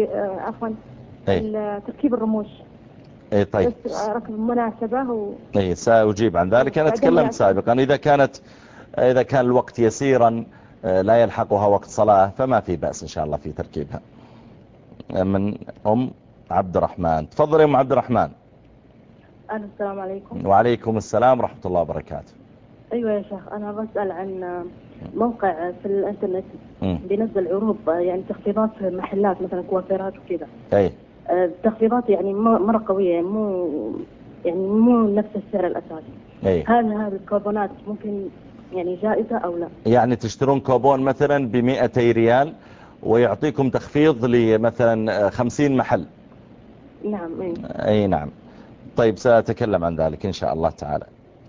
تركيب الرموش. اي طيب. ركب مناسبة اي سأجيب عن ذلك. أنا تكلمت سابقا إذا كان الوقت يسيرا لا يلحقها وقت صلاة فما في بأس إن شاء الله في تركيبها. من أم عبد الرحمن. تفضل يا أم عبد الرحمن. السلام عليكم. وعليكم السلام ورحمة الله وبركاته. أيوة يا شيخ، أنا بسأل عن موقع في الانترنت بينزل عروض يعني تخفيضات في محلات مثلا كوافيرات وكذا. اي تخفيضات يعني مرة قوية، يعني مو نفس السعر الأساسي. اي هل هذه الكوبونات ممكن يعني جائزة أو لا؟ يعني تشترون كوبون مثلا ب200 ريال ويعطيكم تخفيض لمثلا 50 محل. نعم. اي نعم. طيب سأتكلم عن ذلك إن شاء الله تعالى.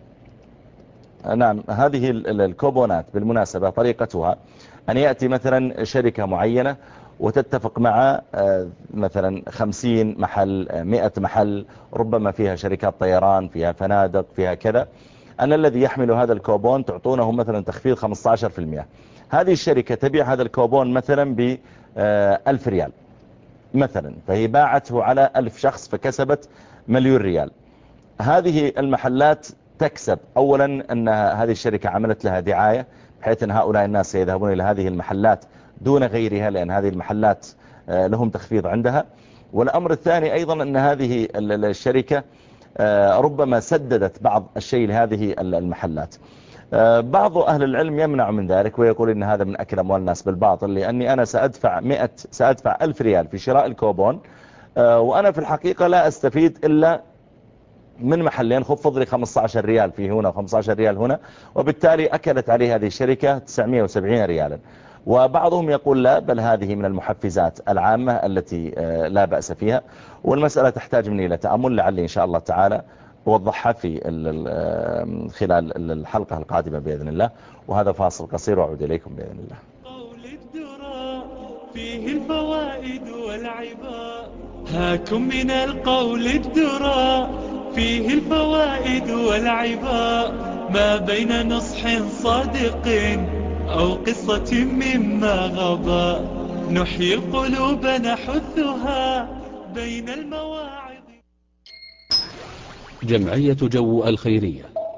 نعم. هذه الكوبونات بالمناسبة طريقتها أن يأتي مثلا شركة معينة وتتفق مع مثلا 50 محل 100 محل، ربما فيها شركات طيران، فيها فنادق، فيها كذا، أن الذي يحمل هذا الكوبون تعطونه مثلا تخفيض 15%. هذه الشركة تبيع هذا الكوبون مثلا ب1000 ريال مثلا، فهي باعته على 1000 شخص فكسبت 1,000,000 ريال. هذه المحلات تكسب أولا أن هذه الشركة عملت لها دعاية بحيث أن هؤلاء الناس يذهبون إلى هذه المحلات دون غيرها، لأن هذه المحلات لهم تخفيض عندها. والأمر الثاني أيضا أن هذه الشركة ربما سددت بعض الشيء لهذه المحلات. بعض أهل العلم يمنع من ذلك ويقول إن هذا من أكل أموال الناس بالباطل، لأني أنا سأدفع 1000 ريال في شراء الكوبون، وأنا في الحقيقة لا أستفيد إلا من محلين، خفض لي 15 ريال في هنا و15 ريال هنا، وبالتالي أكلت عليه هذه الشركة 970 ريالا. وبعضهم يقول لا، بل هذه من المحفزات العامة التي لا بأس فيها، والمسألة تحتاج مني إلى تأمل، لعلي إن شاء الله تعالى أوضحها في خلال الحلقة القادمة بإذن الله. وهذا فاصل قصير وأعود إليكم بإذن الله. قول الدراء فيه الفوائد والعباء، هاكم من القول الدراء فيه الفوائد والعباء، ما بين نصح صادق أو قصة مما غضى، نحيي القلوب نحثها بين المواعظ. جمعية جو الخيرية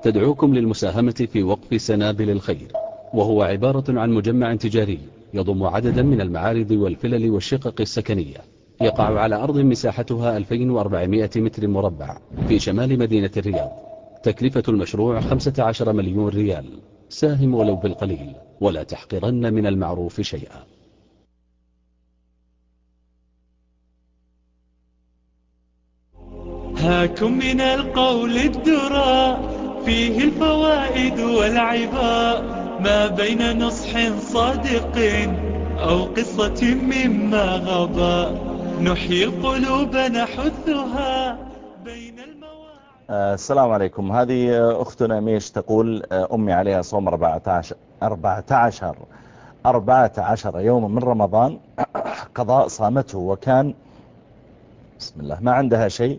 تدعوكم للمساهمة في وقف سنابل الخير، وهو عبارة عن مجمع تجاري يضم عددا من المعارض والفلل والشقق السكنية، يقع على أرض مساحتها 2400 متر مربع في شمال مدينة الرياض. تكلفة المشروع 15 مليون ريال. ساهم ولو بالقليل، ولا تحقرن من المعروف شيئا. هاكم من القول الدرى فيه الفوائد والعباء، ما بين نصح صادق أو قصة مما غضى، نحيي القلوب نحثها بين المواعظ. السلام عليكم. هذه أختنا ميش تقول أمي عليها صوم 14 يوما من رمضان قضاء صامته، وكان بسم الله ما عندها شيء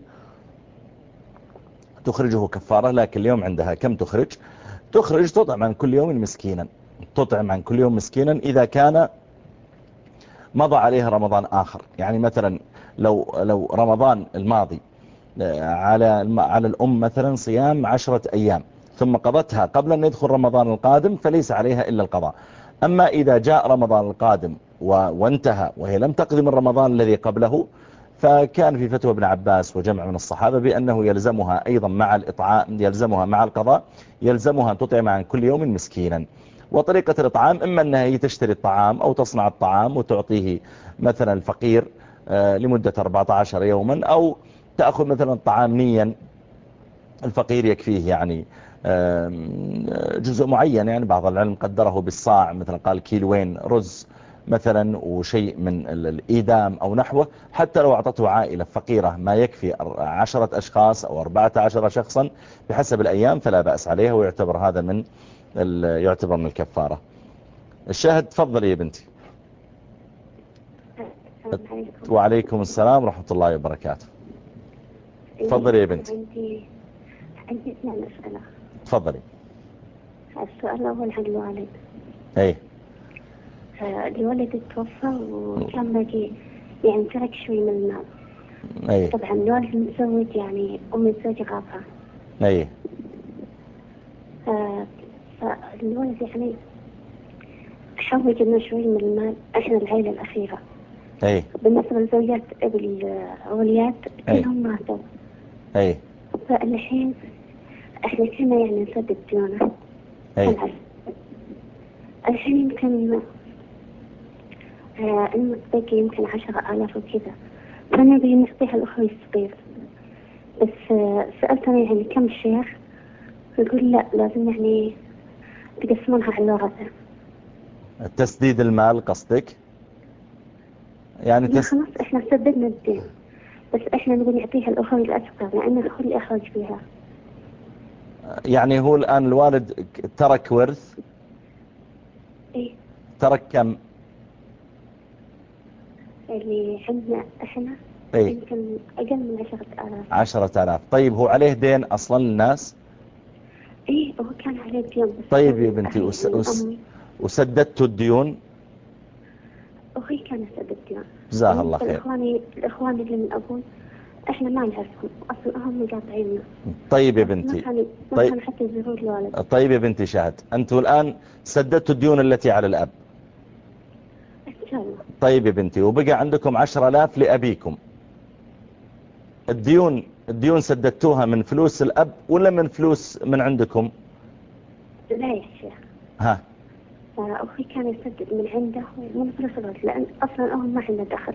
تخرجه كفارة، لكن اليوم عندها. كم تخرج؟ تطعم عن كل يوم مسكينا، تطعم عن كل يوم مسكينا إذا كان مضى عليها رمضان آخر. يعني مثلا لو رمضان الماضي على الأم مثلا صيام 10 أيام ثم قضتها قبل أن يدخل رمضان القادم فليس عليها إلا القضاء. أما إذا جاء رمضان القادم وانتهى وهي لم تقضي من رمضان الذي قبله، فكان في فتوى ابن عباس وجمع من الصحابة بأنه يلزمها أيضا مع الإطعام، يلزمها مع القضاء، يلزمها أن تطعم عن كل يوم مسكينا. وطريقة الإطعام إما أنها هي تشتري الطعام أو تصنع الطعام وتعطيه مثلا الفقير لمدة 14 يوما، أو تأخذ مثلا الطعام نيا الفقير يكفيه يعني جزء معين. يعني بعض العلم قدره بالصاع، مثلا قال كيلوين رز مثلا وشيء من الإيدام أو نحوه، حتى لو أعطته عائلة فقيرة ما يكفي 10 أشخاص أو 14 شخصا بحسب الأيام فلا بأس عليها، ويعتبر هذا من الكفارة. الشاهد تفضل يا بنتي. وعليكم السلام ورحمة الله وبركاته. تفضلي يا بنتي. عندي اثنين أسئلة. تفضلي. السؤال الأول عن الوالد. ايه. الوالد توفى وكان باقي يعني ترك شوي من المال. ايه. طبعا الوالد متزوج، يعني أم الزوج غافة. ايه. فالوالد يعني حوج لنا شوي من المال، احنا العائلة الأخيرة. ايه. بالنسبة لزوجات الأوليات كلهم ماتوا. ايه. فالحين احنا كنا يعني نسدد ديونه. ايه. الحين يمكن المتبقي يمكن 10,000 وكذا، فنبي نعطيها الأخوي الصغير. بس سألتني يعني كم الشيخ، يقول لا لازم يعني تقسمونها على الورثة. تسديد المال قصدك؟ يعني خلاص احنا سددنا الدين، بس احنا نبي نعطيها الأخوي الأصغر لأن الأخوي اللي أخرج فيها. يعني هو الآن الوالد ترك ورث؟ ايه. ترك كم؟ اللي عندنا احنا ايه؟ يمكن أقل من 10,000. 10,000. طيب هو عليه دين أصلا للناس؟ ايه هو كان عليه ديون. طيب يا بنتي وسددت الديون؟ أخي كان يسدد ديون. جزاه الله خير. الإخوان اللي من أبوي احنا ما نعرفهم اصلا، هم مقاطعيننا. طيب يا بنتي. ما كان حتى يزوروا الوالد. طيب يا بنتي شاهد، انتوا الآن سددتوا الديون التي على الأب ان شاء الله. طيب يا بنتي، وبقى عندكم 10,000 لأبيكم. الديون سددتوها من فلوس الأب ولا من فلوس من عندكم؟ لا يا شيخ. ها. أخي كان يسدد من عنده من فلوس الوالد، لأن أصلا هم ما عنده دخل.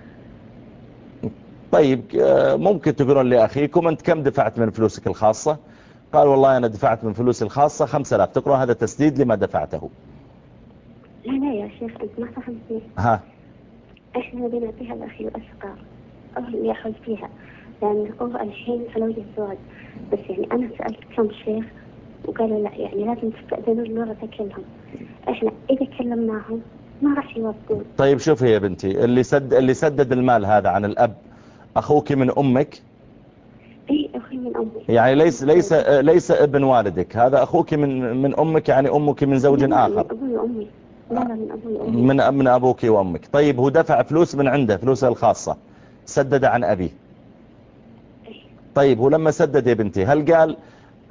طيب ممكن تقولون لأخيكم أنت كم دفعت من فلوسك الخاصة؟ قال والله أنا دفعت من فلوسي الخاصة 5,000. تقرأ هذا تسديد لما دفعته. لا يا شيخ أنت ما فهمتني. ها. إحنا نبينا الأخي الأصغر هو اللي يأخذ فيها، لأن هو الحين على وجه الزواج. بس يعني أنا سألت كم شيخ وقالوا لا، يعني لازم تستأذنوا الورثة كلهم. إحنا إذا كلمناهم ما راح يوافقون. طيب شوفي يا بنتي، اللي سدد المال هذا عن الأب أخوك من أمك؟ اي اخي من امي. يعني ليس ابن والدك، هذا اخوك من امك، يعني امك من زوج اخر. من ابوي وامي. لا من ابوي وامي. من ابوك وامك. طيب هو دفع فلوس من عنده، فلوسه الخاصة، سدد عن ابيه. طيب هو لما سدد يا بنتي هل قال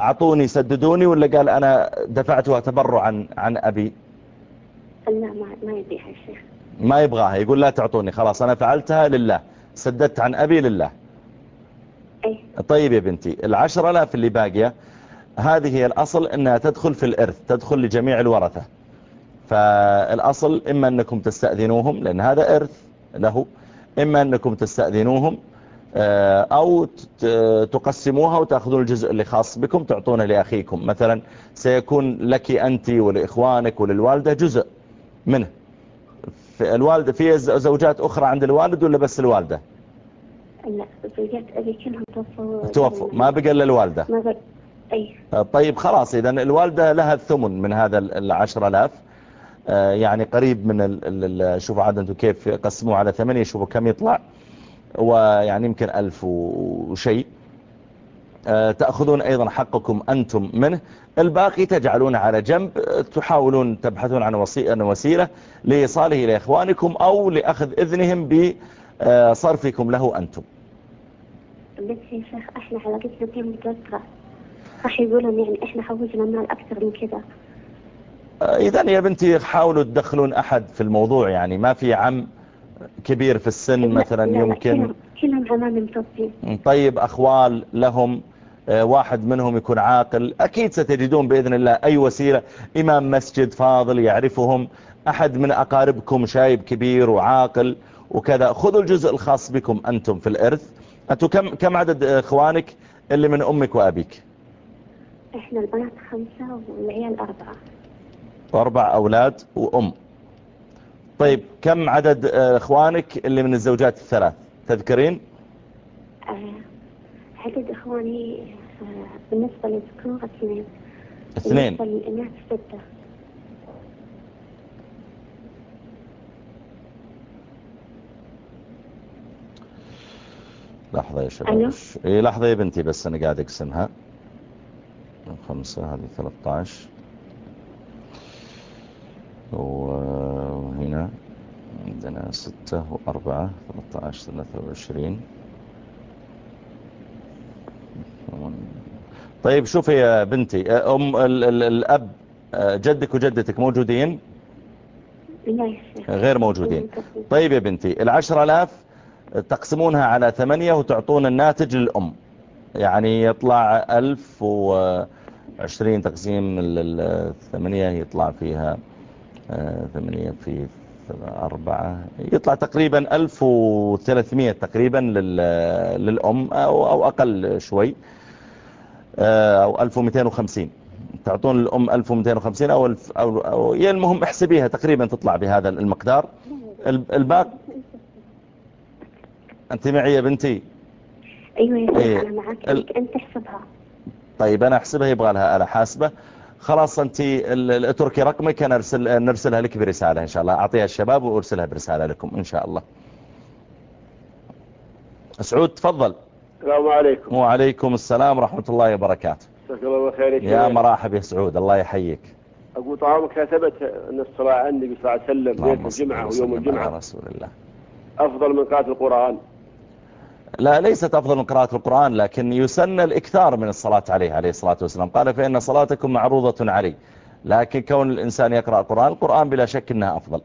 أعطوني سددوني، ولا قال أنا دفعتها تبرعا عن أبي؟ لا ما يبيها الشيخ، ما يبغاها، يقول لا تعطوني، خلاص أنا فعلتها لله، سددت عن أبي لله. أي. طيب يا بنتي، 10,000 اللي باقية هذه هي الأصل أنها تدخل في الإرث، تدخل لجميع الورثة. فالأصل إما أنكم تستأذنوهم لأن هذا إرث له، إما أنكم تستأذنوهم أو تقسموها وتأخذون الجزء اللي خاص بكم تعطونه لأخيكم. مثلا سيكون لك أنت ولإخوانك وللوالدة جزء منه. في الوالدة في زوجات أخرى عند الوالد ولا بس الوالدة؟ لا، زوجات أبي كلهم توفوا، ما بقى إلا الوالدة. ما بقى. أي. طيب خلاص، إذن الوالدة لها الثمن من هذا 10,000، يعني قريب من شوفوا عاد أنتم كيف قسموه على 8، شوفوا كم يطلع، ويعني يمكن 1000 وشيء. تأخذون أيضا حقكم أنتم منه، الباقي تجعلون على جنب، تحاولون تبحثون عن وسيلة لإيصاله إلى إخوانكم أو لأخذ إذنهم بصرفكم له أنتم. بس يا شيخ احنا علاقتنا بهم متوترة، راح يقولون يعني احنا حوجنا مال أكثر من كذا. إذن يا بنتي حاولوا تدخلون أحد في الموضوع، يعني ما في عم كبير في السن مثلا لا يمكن. كلهم عمام متوفين. طيب أخوال لهم، واحد منهم يكون عاقل، أكيد ستجدون بإذن الله أي وسيلة. إمام مسجد فاضل يعرفهم، أحد من أقاربكم شايب كبير وعاقل وكذا. خذوا الجزء الخاص بكم أنتم في الإرث. أنتم كم عدد إخوانك اللي من أمك وأبيك؟ إحنا البنات 5 والعيال 4. 4 أولاد وأم. طيب كم عدد إخوانك اللي من الزوجات الثلاث تذكرين؟ عدد إخواني بالنسبة للذكور 2. 2. بالنسبة للإناث 6. لحظة يا شباب. إيه لحظة يا بنتي، بس أنا قاعد أقسمها. 5 هذه 13 وهنا عندنا 6 و4 13 23. طيب شوفي يا بنتي، الأب جدك وجدتك موجودين؟ لا غير موجودين. طيب يا بنتي، 10,000 تقسمونها على 8 وتعطون الناتج للأم، يعني يطلع 1020 تقسيم 8 يطلع فيها 8 في 4 يطلع تقريبا 1300 تقريبا للأم أو أقل شوي، أو 1250. تعطون الأم 1250 أو المهم احسبيها تقريبا تطلع بهذا المقدار. الباقي أنت معي يا بنتي؟ أيوة يا شيخ أنا معك، أنت احسبها. طيب أنا أحسبها، يبغى لها آلة حاسبة. خلاص أنت اتركي رقمك، أنا نرسلها لك برسالة إن شاء الله، أعطيها الشباب وأرسلها برسالة لكم إن شاء الله. سعود تفضل. السلام عليكم. وعليكم السلام ورحمة الله وبركاته. جزاك الله خير يا مرحبا يا سعود، الله يحييك. أقول طعامك ثبت أن الصلاة عن النبي صلى الله عليه وسلم ليلة الجمعة ويوم الجمعة رسول الله أفضل من قراءة القرآن. لا، ليست أفضل من قراءة القرآن، لكن يسن الإكثار من الصلاة عليه الصلاة والسلام. قال فإن صلاتكم معروضة علي، لكن كون الإنسان يقرأ القرآن بلا شك أنها أفضل.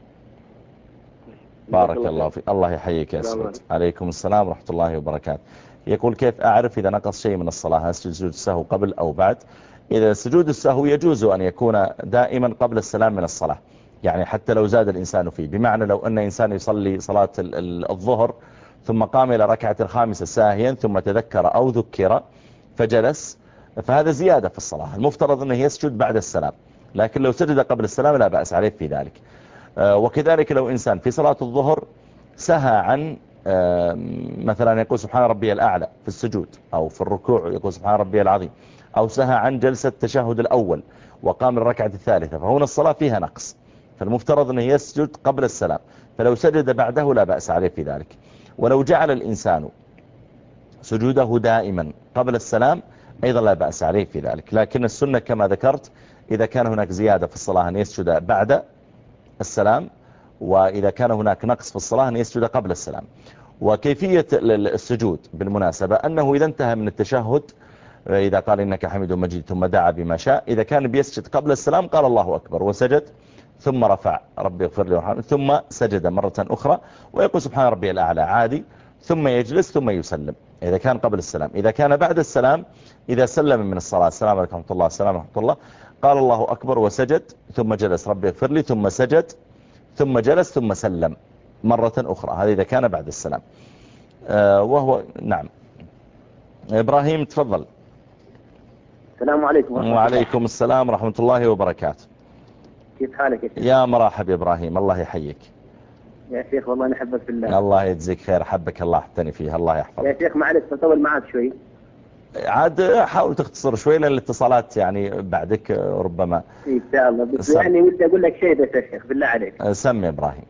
بارك الله فيك، الله يحييك يا سعود. عليكم السلام ورحمة الله وبركاته. يقول كيف أعرف إذا نقص شيء من الصلاة، أسجد سجود السهو قبل أو بعد؟ إذا سجود السهو يجوز أن يكون دائما قبل السلام من الصلاة، يعني حتى لو زاد الإنسان فيه. بمعنى لو أن إنسان يصلي صلاة الظهر ثم قام إلى ركعة الخامسة ساهيا ثم تذكر أو ذكر فجلس، فهذا زيادة في الصلاة، المفترض أنه يسجد بعد السلام، لكن لو سجد قبل السلام لا بأس عليه في ذلك. وكذلك لو إنسان في صلاة الظهر سهى عن مثلا يقول سبحان ربي الأعلى في السجود، أو في الركوع يقول سبحان ربي العظيم، أو سهى عن جلسة التشهد الأول وقام الركعة الثالثة، فهنا الصلاة فيها نقص، فالمفترض أنه يسجد قبل السلام، فلو سجد بعده لا بأس عليه في ذلك. ولو جعل الإنسان سجوده دائما قبل السلام أيضا لا بأس عليه في ذلك، لكن السنة كما ذكرت إذا كان هناك زيادة في الصلاة أن يسجد بعد السلام، وإذا كان هناك نقص في الصلاة أن يسجد قبل السلام. وكيفية السجود بالمناسبة أنه إذا انتهى من التشهد إذا قال إنك حميد مجيد ثم دعا بما شاء. إذا كان بيسجد قبل السلام قال الله أكبر وسجد ثم رفع ربي اغفر لي وارحمني ثم سجد مرة أخرى ويقول سبحان ربي الأعلى عادي ثم يجلس ثم يسلم. إذا كان قبل السلام. إذا كان بعد السلام إذا سلم من الصلاة السلام عليكم ورحمة الله السلام ورحمة الله قال الله أكبر وسجد ثم جلس ربي اغفر لي ثم سجد ثم جلس ثم سلم مرة أخرى. هذا إذا كان بعد السلام. وهو نعم. إبراهيم تفضل. السلام عليكم. وعليكم السلام ورحمة الله وبركاته. كيف حالك يا شيخ؟ يا مرحب يا إبراهيم الله يحييك. يا شيخ والله نحبك في الله. الله يجزيك خير حبك الله حتني فيه الله يحفظك. يا شيخ معلش بطول معك شوي. عاد حاول تختصر شوي لأن الاتصالات يعني بعدك ربما. إن شاء الله بس يعني ودي أقول لك شيء بس يا شيخ بالله عليك. سمي إبراهيم.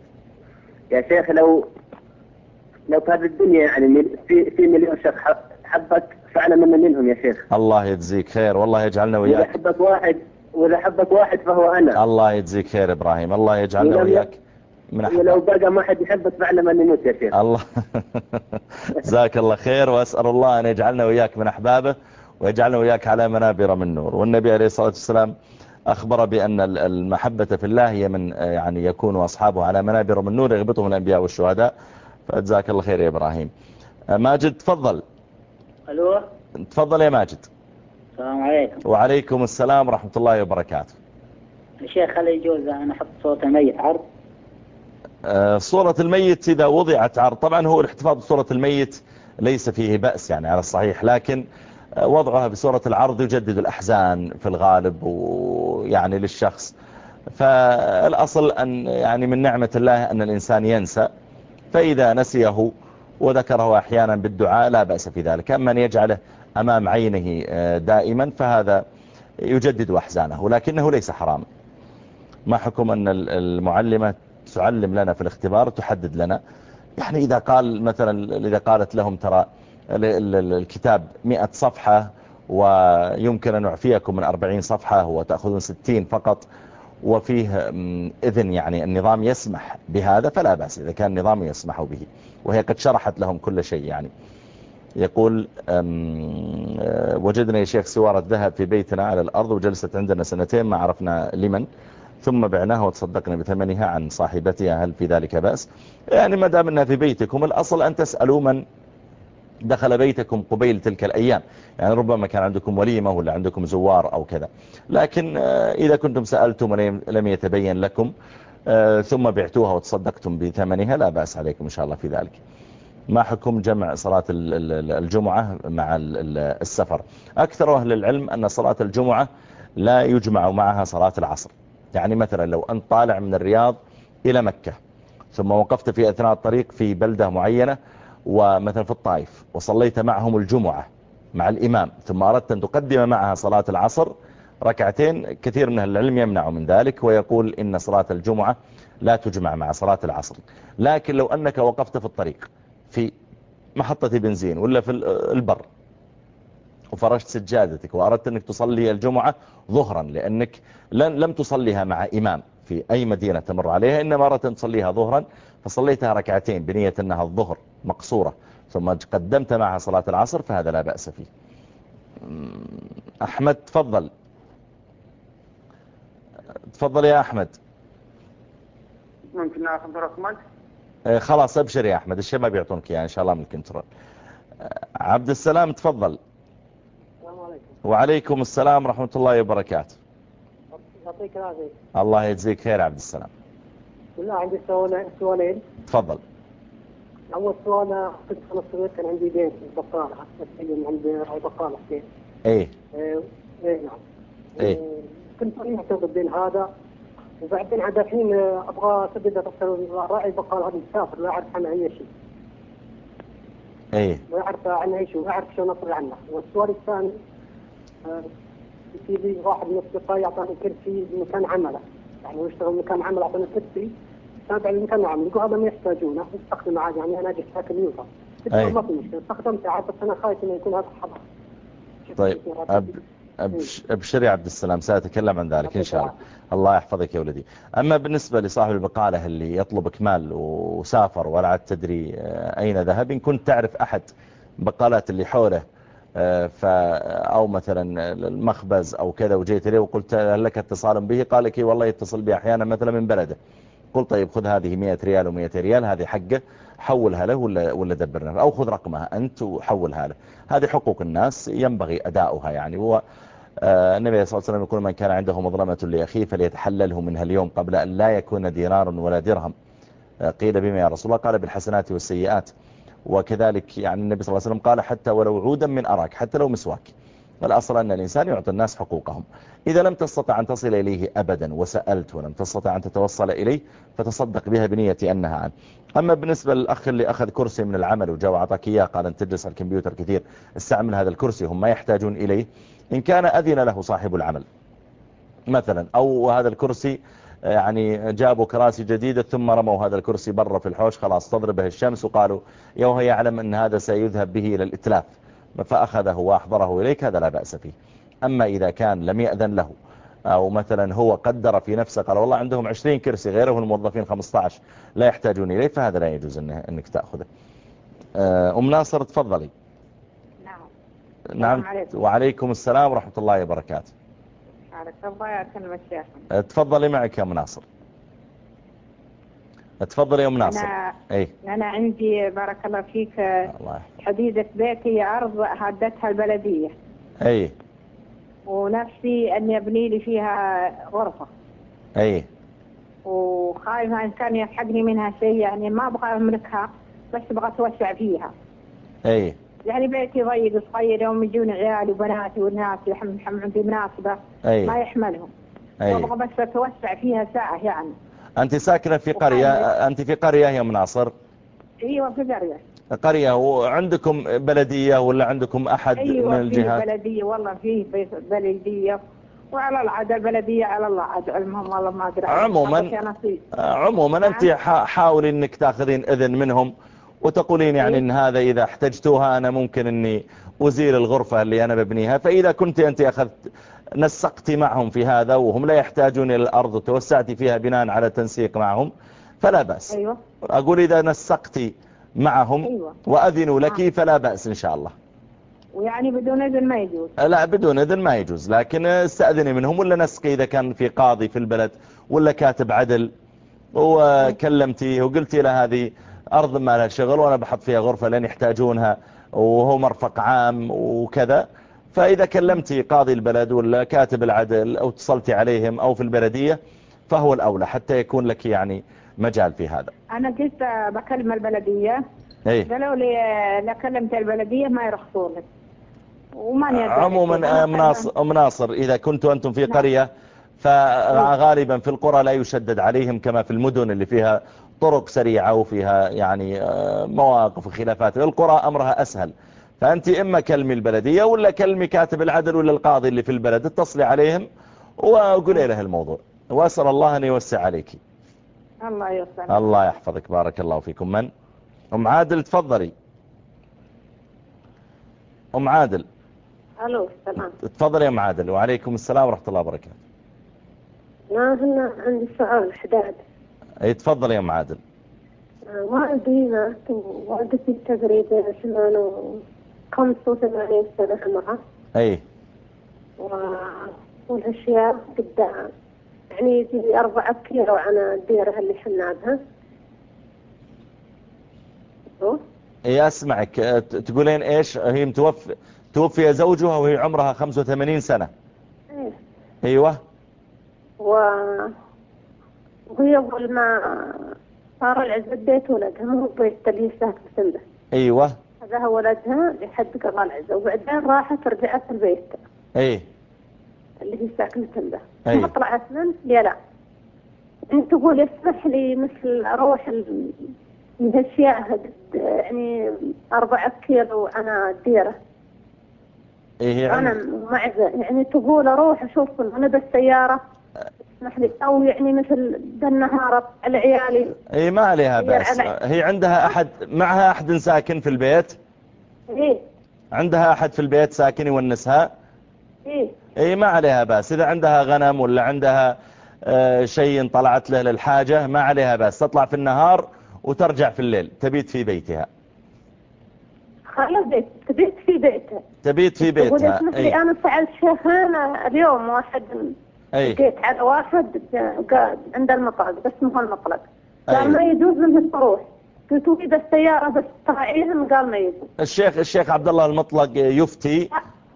يا شيخ لو في هذه الدنيا يعني في مليون شخص حبك فعلا منهم يا شيخ. الله يجزيك خير والله يجعلنا وياك. وإذا حبك واحد فهو أنا. الله يجزيك خير إبراهيم الله يجعلنا وياك من أحبك. ولو بقى ما حد يحبك فعلا ما نموت يا شيخ. الله جزاك الله خير وأسأل الله أن يجعلنا وياك من أحبابه ويجعلنا وياك على منابر من نور. والنبي عليه الصلاة والسلام أخبر بأن المحبة في الله هي من يعني يكون أصحابه على منابر من نور يغبطهم الأنبياء والشهداء. فجزاك الله خير يا إبراهيم. ماجد تفضل. ألو تفضل يا ماجد. السلام عليكم. وعليكم السلام ورحمة الله وبركاته. الشيخ هل يجوز أن أحط صوت الميت عرض؟ صورة الميت إذا وضعت عرض طبعا هو الاحتفاظ بصورة الميت ليس فيه بأس يعني على الصحيح لكن وضعها بصورة العرض يجدد الأحزان في الغالب ويعني للشخص. فالأصل أن يعني من نعمة الله أن الإنسان ينسى فإذا نسيه وذكره أحيانا بالدعاء لا بأس في ذلك. أما أن يجعله أمام عينه دائما فهذا يجدد أحزانه ولكنه ليس حرام. ما حكم أن المعلمة تعلم لنا في الاختبار تحدد لنا يعني إذا قال مثلا إذا قالت لهم ترى الكتاب 100 صفحة ويمكن أن نعفيكم من 40 صفحة وتأخذون 60 فقط وفيه إذن يعني النظام يسمح بهذا فلا بأس إذا كان النظام يسمح به. وهي قد شرحت لهم كل شيء يعني. يقول وجدنا يا شيخ سوارة ذهب في بيتنا على الأرض وجلست عندنا سنتين ما عرفنا لمن ثم بعناها وتصدقنا بثمنها عن صاحبتها هل في ذلك بأس؟ يعني ما دام انها في بيتكم الأصل أن تسألوا من دخل بيتكم قبيل تلك الأيام يعني ربما كان عندكم وليمة ولا عندكم زوار أو كذا. لكن إذا كنتم سألتم ولم يتبين لكم ثم بعتوها وتصدقتم بثمنها لا بأس عليكم إن شاء الله في ذلك. ما حكم جمع صلاة الجمعة مع السفر؟ أكثر أهل العلم أن صلاة الجمعة لا يجمع معها صلاة العصر. يعني مثلا لو أنت طالع من الرياض إلى مكة ثم وقفت في أثناء الطريق في بلدة معينة ومثلا في الطائف وصليت معهم الجمعة مع الإمام ثم أردت أن تقدم معها صلاة العصر ركعتين كثير من العلم يمنع من ذلك ويقول إن صلاة الجمعة لا تجمع مع صلاة العصر. لكن لو أنك وقفت في الطريق في محطة بنزين ولا في البر وفرشت سجادتك وأردت أنك تصلي الجمعة ظهرا لأنك لم تصليها مع إمام في أي مدينة تمر عليها إنما أردت أن تصليها ظهرا فصليتها ركعتين بنية أنها الظهر مقصورة ثم قدمت معها صلاة العصر فهذا لا بأس فيه. أحمد تفضل. تفضل يا أحمد. ممكن ناخذ رقمك؟ خلاص أبشر يا أحمد الشباب بيعطونك يعني إن شاء الله من الكنترول. عبد السلام تفضل. السلام عليكم. وعليكم السلام ورحمة الله وبركاته. يعطيك العافية. الله يجزيك خير عبد السلام. بالله عندي سؤالين. تفضل. أول سؤال كنت أنا صغير كان عندي بيت بقالة أتكلم عند بقالة حسين. إيه. إيه نعم. إيه. كنت أنا أعتقد الدين هذا وبعدين عاد الحين أبغى أسدد راعي البقالة هذا مسافر لا أعرف عنه أي شيء. إيه. لا أعرف عنه أي شيء ولا أعرف شلون أطلع عنه. والسؤال الثاني في لي واحد من الأصدقاء يعطاني كرسي مكان عمله يعني هو يشتغل مكان عمل أعطاني كرسي تابع لمكان العمل يقول هذا ما يحتاجونه استخدمه عادي يعني أنا أجي ساكن يوفا. ما في مشكلة استخدمته عاد بس أنا خايف إنه يكون هذا حظر. طيب أبشر يا عبد السلام سأتكلم عن ذلك إن شاء الله. الله يحفظك يا ولدي. أما بالنسبة لصاحب البقالة اللي يطلبك مال وسافر ولا عاد تدري أين ذهب إن كنت تعرف أحد بقالات اللي حوله أو مثلا المخبز أو كذا، وجيت إليه وقلت هل لك اتصال به؟ قال لك والله يتصل بي أحيانا مثلا من بلده. قلت طيب خذ هذه 100 ريال و200 ريال، هذه حقه، حولها له ولا دبرنا، أو خذ رقمها أنت وحولها له. هذه حقوق الناس ينبغي أداؤها يعني. هو النبي صلى الله عليه وسلم يقول من كان عنده مظلمة لأخيه فليتحلله منها اليوم قبل أن لا يكون دينار ولا درهم. قيل بما يا رسول الله؟ قال بالحسنات والسيئات. وكذلك يعني النبي صلى الله عليه وسلم قال حتى ولو عودا من أراك، حتى لو مسواك. والأصل أن الإنسان يعطي الناس حقوقهم. إذا لم تستطع أن تصل إليه أبدا وسألت ولم تستطع أن تتوصل إليه فتصدق بها بنية أنها عنه. أما بالنسبة للأخ اللي أخذ كرسي من العمل وجاء وعطاك إياه قال أن تجلس على الكمبيوتر كثير، استعمل هذا الكرسي، هم ما يحتاجون إليه. إن كان أذن له صاحب العمل مثلا، أو هذا الكرسي يعني جابوا كراسي جديدة ثم رموا هذا الكرسي برا في الحوش، خلاص تضربه الشمس، وقالوا يوه يعلم أن هذا سيذهب به إلى الإتلاف فأخذه وأحضره إليك، هذا لا بأس فيه. أما إذا كان لم يأذن له، أو مثلا هو قدر في نفسه قال والله عندهم 20 كرسي غيره الموظفين 15 لا يحتاجون إليه، فهذا لا يجوز أنك تأخذه. أم ناصر تفضلي. نعم. وعليكم السلام ورحمة الله وبركاته. تفضلي معك يا أم ناصر. تفضلي يا أم ناصر. أنا عندي بارك الله فيك حديدة بيتي عرض هدتها البلدية. ونفسي أن يبني لي فيها غرفة. وخايفة إن كان يلحقني منها شيء، يعني ما أبغى أملكها بس أبغى أتوسع فيها. يعني بيتي ضيق صغير، يوم يجون عيالي وبناتي والناس عندي مناسبة ما يحملهم. أبغى بس أتوسع فيها ساعة يعني. أنت ساكنة في قرية؟ أنت في قرية يا أم ناصر؟ أيوة في قرية. قرية. وعندكم بلدية ولا عندكم أحد من الجهات؟ أيوة في بلدية، والله في بلدية، وعلى العادة البلدية على الله عاد علمهم، والله ما أدري. عموما أنت حاولي أنك تأخذين إذن منهم وتقولين يعني إن هذا إذا احتجتوها أنا ممكن أني أزيل الغرفة اللي أنا ببنيها. فإذا كنت أنت نسقتي معهم في هذا وهم لا يحتاجون إلى الأرض وتوسعتي فيها بناء على تنسيق معهم فلا بأس. أقول إذا نسقتي معهم وأذنوا لك فلا بأس إن شاء الله. ويعني بدون إذن ما يجوز؟ لا بدون إذن ما يجوز، لكن استأذني منهم ولا نسقي إذا كان في قاضي في البلد ولا كاتب عدل وكلمتيه وقلتي له هذه أرض ما لها شغل وأنا بحط فيها غرفة لأن يحتاجونها وهو مرفق عام وكذا. فإذا كلمتي قاضي البلد ولا كاتب العدل أو اتصلتي عليهم أو في البلدية فهو الأولى حتى يكون لك يعني مجال في هذا. أنا قلت بكلم البلدية قالوا لي لا كلمت البلدية ما يرخصون لك. عموما أم ناصر إذا كنتوا أنتم في قرية فغالبا في القرى لا يشدد عليهم كما في المدن اللي فيها طرق سريعة وفيها يعني مواقف وخلافات. القرى أمرها أسهل. فأنت إما كلمي البلدية ولا كلمي كاتب العدل ولا القاضي اللي في البلد، اتصلي عليهم وقولي له الموضوع، وأسأل الله أن يوسع عليك. الله يوسع. الله يحفظك. بارك الله فيكم. من؟ أم عادل تفضلي. أم عادل. ألو السلام. تفضلي يا أم عادل. وعليكم السلام ورحمة الله وبركاته. هنا عندي سؤال حداد. تفضلي يا أم عادل. والدي مات ووالدتي تقريبا 85 سنة عمرها. والأشياء قدام يعني يجي 4 كيلو عن الديرة اللي حنا بها. أسمعك. تقولين إيش؟ هي توفي زوجها وهي عمرها 85 سنة. أيوة. وهي أول ما صار العزة بيت ولدها، مو بيت اللي ساكنة به. أيوة. هذا هو ولدها لحد قضاء العزة، وبعدين راحت رجعت البيت. اللي هي ساكنة به. ما طلعت لا. انت تقول اسمح لي مثل اروح من هالاشياء يعني 4 كيلو انا الديرة. انا معزة يعني تقول اروح اشوف انا بالسيارة اسمح لي، او يعني مثل بالنهار على عيالي. ما عليها بس. هي عندها احد معها احد ساكن في البيت؟ عندها احد في البيت ساكن يونسها؟ ما عليها بس. اذا عندها غنم ولا عندها شيء طلعت له للحاجة ما عليها بس، تطلع في النهار وترجع في الليل تبيت في بيتها. خالد تبيت في بيته. تبيت في بيتها. تقول اسمح لي أنا سألت شيخنا اليوم واحد لقيت على واحد قاعد عند المطلق بس مو المطلق قال ما يجوز منه تروح. قلت له إذا السيارة بس تراعيهم قال ما يجوز. الشيخ عبد الله المطلق يفتي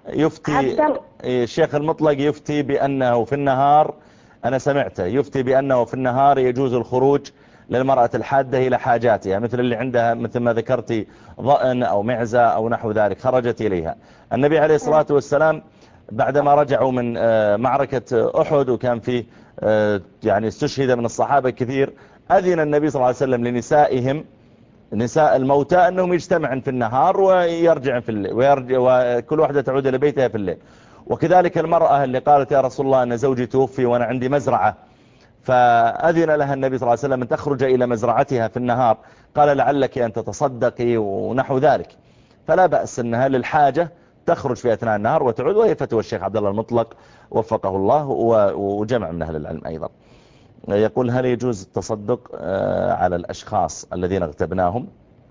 الشيخ المطلق يفتي بأنه في النهار، أنا سمعته يفتي بأنه في النهار يجوز الخروج للمرأة الحادة إلى حاجاتها، مثل اللي عندها مثل ما ذكرتي ضأن أو معزة أو نحو ذلك خرجت إليها. النبي عليه الصلاة والسلام بعدما رجعوا من معركة أحد وكان فيه يعني استشهد من الصحابة كثير، أذن النبي صلى الله عليه وسلم لنسائهم نساء الموتى أنهم يجتمعن في النهار ويرجعن في الليل وكل واحدة تعود إلى بيتها في الليل. وكذلك المرأة اللي قالت يا رسول الله أن زوجي توفي وأنا عندي مزرعة، فأذن لها النبي صلى الله عليه وسلم أن تخرج إلى مزرعتها في النهار، قال لعلك أن تتصدقي ونحو ذلك، فلا بأس أنها للحاجة تخرج في أثناء النهار وتعود، وهي فتوى الشيخ عبد الله المطلق وفقه الله وجمع من أهل العلم أيضا. يقول هل يجوز التصدق على الأشخاص الذين اغتبناهم؟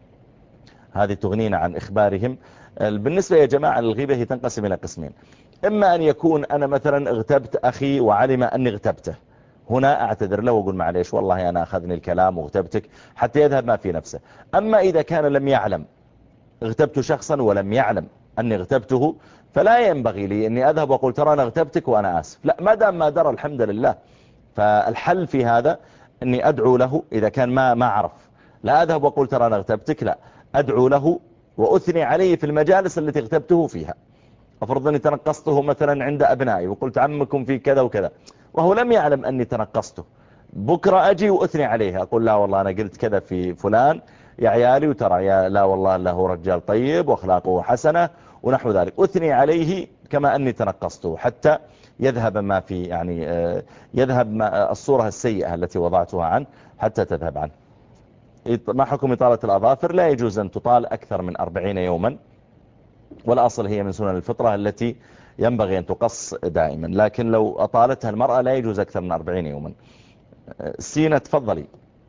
هذه تغنينا عن إخبارهم. بالنسبة يا جماعة الغيبة هي تنقسم إلى قسمين، إما أن يكون أنا مثلا اغتبت أخي وعلم أني اغتبته، هنا أعتذر له وأقول معليش والله أنا أخذني الكلام واغتبتك حتى يذهب ما في نفسه. أما إذا كان لم يعلم، اغتبت شخصا ولم يعلم أني اغتبته، فلا ينبغي لي أني أذهب وأقول ترى أنا اغتبتك وأنا آسف، لا، ما دام ما درى الحمد لله. فالحل في هذا أني أدعو له إذا كان ما عرف، لا أذهب وأقول ترى أنا اغتبتك، لا، أدعو له وأثني عليه في المجالس التي اغتبته فيها. أفرض أني تنقصته مثلا عند أبنائي وقلت عمكم في كذا وكذا وهو لم يعلم أني تنقصته، بكرة أجي وأثني عليه أقول لا والله أنا قلت كذا في فلان يا عيالي، وترى يا لا والله له رجال طيب وأخلاقه حسنة ونحو ذلك، أثني عليه كما أني تنقصته حتى يذهب ما في يعني يذهب ما الصورة السيئة التي وضعتها عنه حتى تذهب عنه. ما حكم إطالة الأظافر؟ لا يجوز أن تطال أكثر من 40 يوما، والأصل هي من سنن الفطرة التي ينبغي أن تقص دائما، لكن لو أطالتها المرأة لا يجوز أكثر من 40 يوما. سينا تفضلي.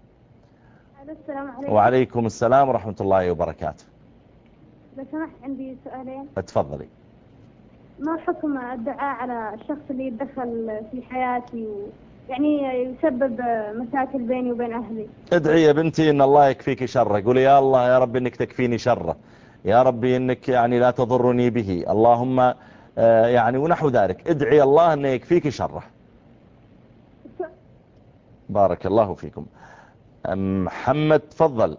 السلام عليكم. وعليكم السلام ورحمة الله وبركاته. لو سمحت عندي سؤالين. تفضلي. ما حكم الدعاء على الشخص اللي يتدخل في حياتي يعني يسبب مشاكل بيني وبين أهلي؟ ادعي يا بنتي إن الله يكفيك شره، قولي يا الله يا رب إنك تكفيني شره، يا ربي إنك يعني لا تضرني به، اللهم يعني ونحو ذلك، ادعي الله أن يكفيك شره. بارك الله فيكم. محمد تفضل.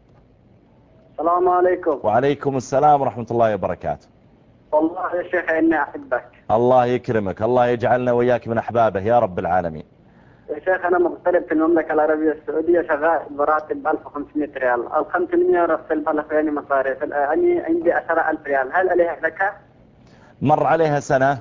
السلام عليكم. وعليكم السلام ورحمة الله وبركاته. والله يا شيخ إني أحبك. الله يكرمك، الله يجعلنا وياك من أحبابه يا رب العالمين. يا شيخ أنا مغترب في المملكة العربية السعودية، شغال براتب 1500 ريال، ال 500 رسل لي مصاريف، يعني عندي 10000 ريال، هل عليها زكاة؟ مر عليها سنة؟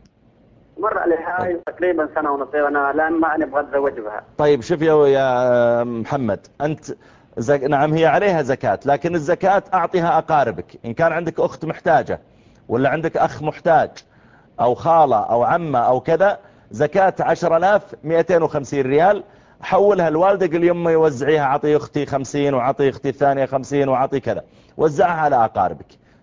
مر عليها تقريبا سنة ونص، أنا الآن ما نبغى أتزوج بها. طيب شوف يا محمد، أنت نعم هي عليها زكاة، لكن الزكاة أعطيها أقاربك، إن كان عندك أخت محتاجة ولا عندك أخ محتاج أو خالة أو عمة أو كذا، زكاة 10250 ريال، حولها الوالدة قل يمي يوزعيها، عطي أختي 50 وعطي أختي الثانية 50 وعطي كذا، وزعها على أقاربك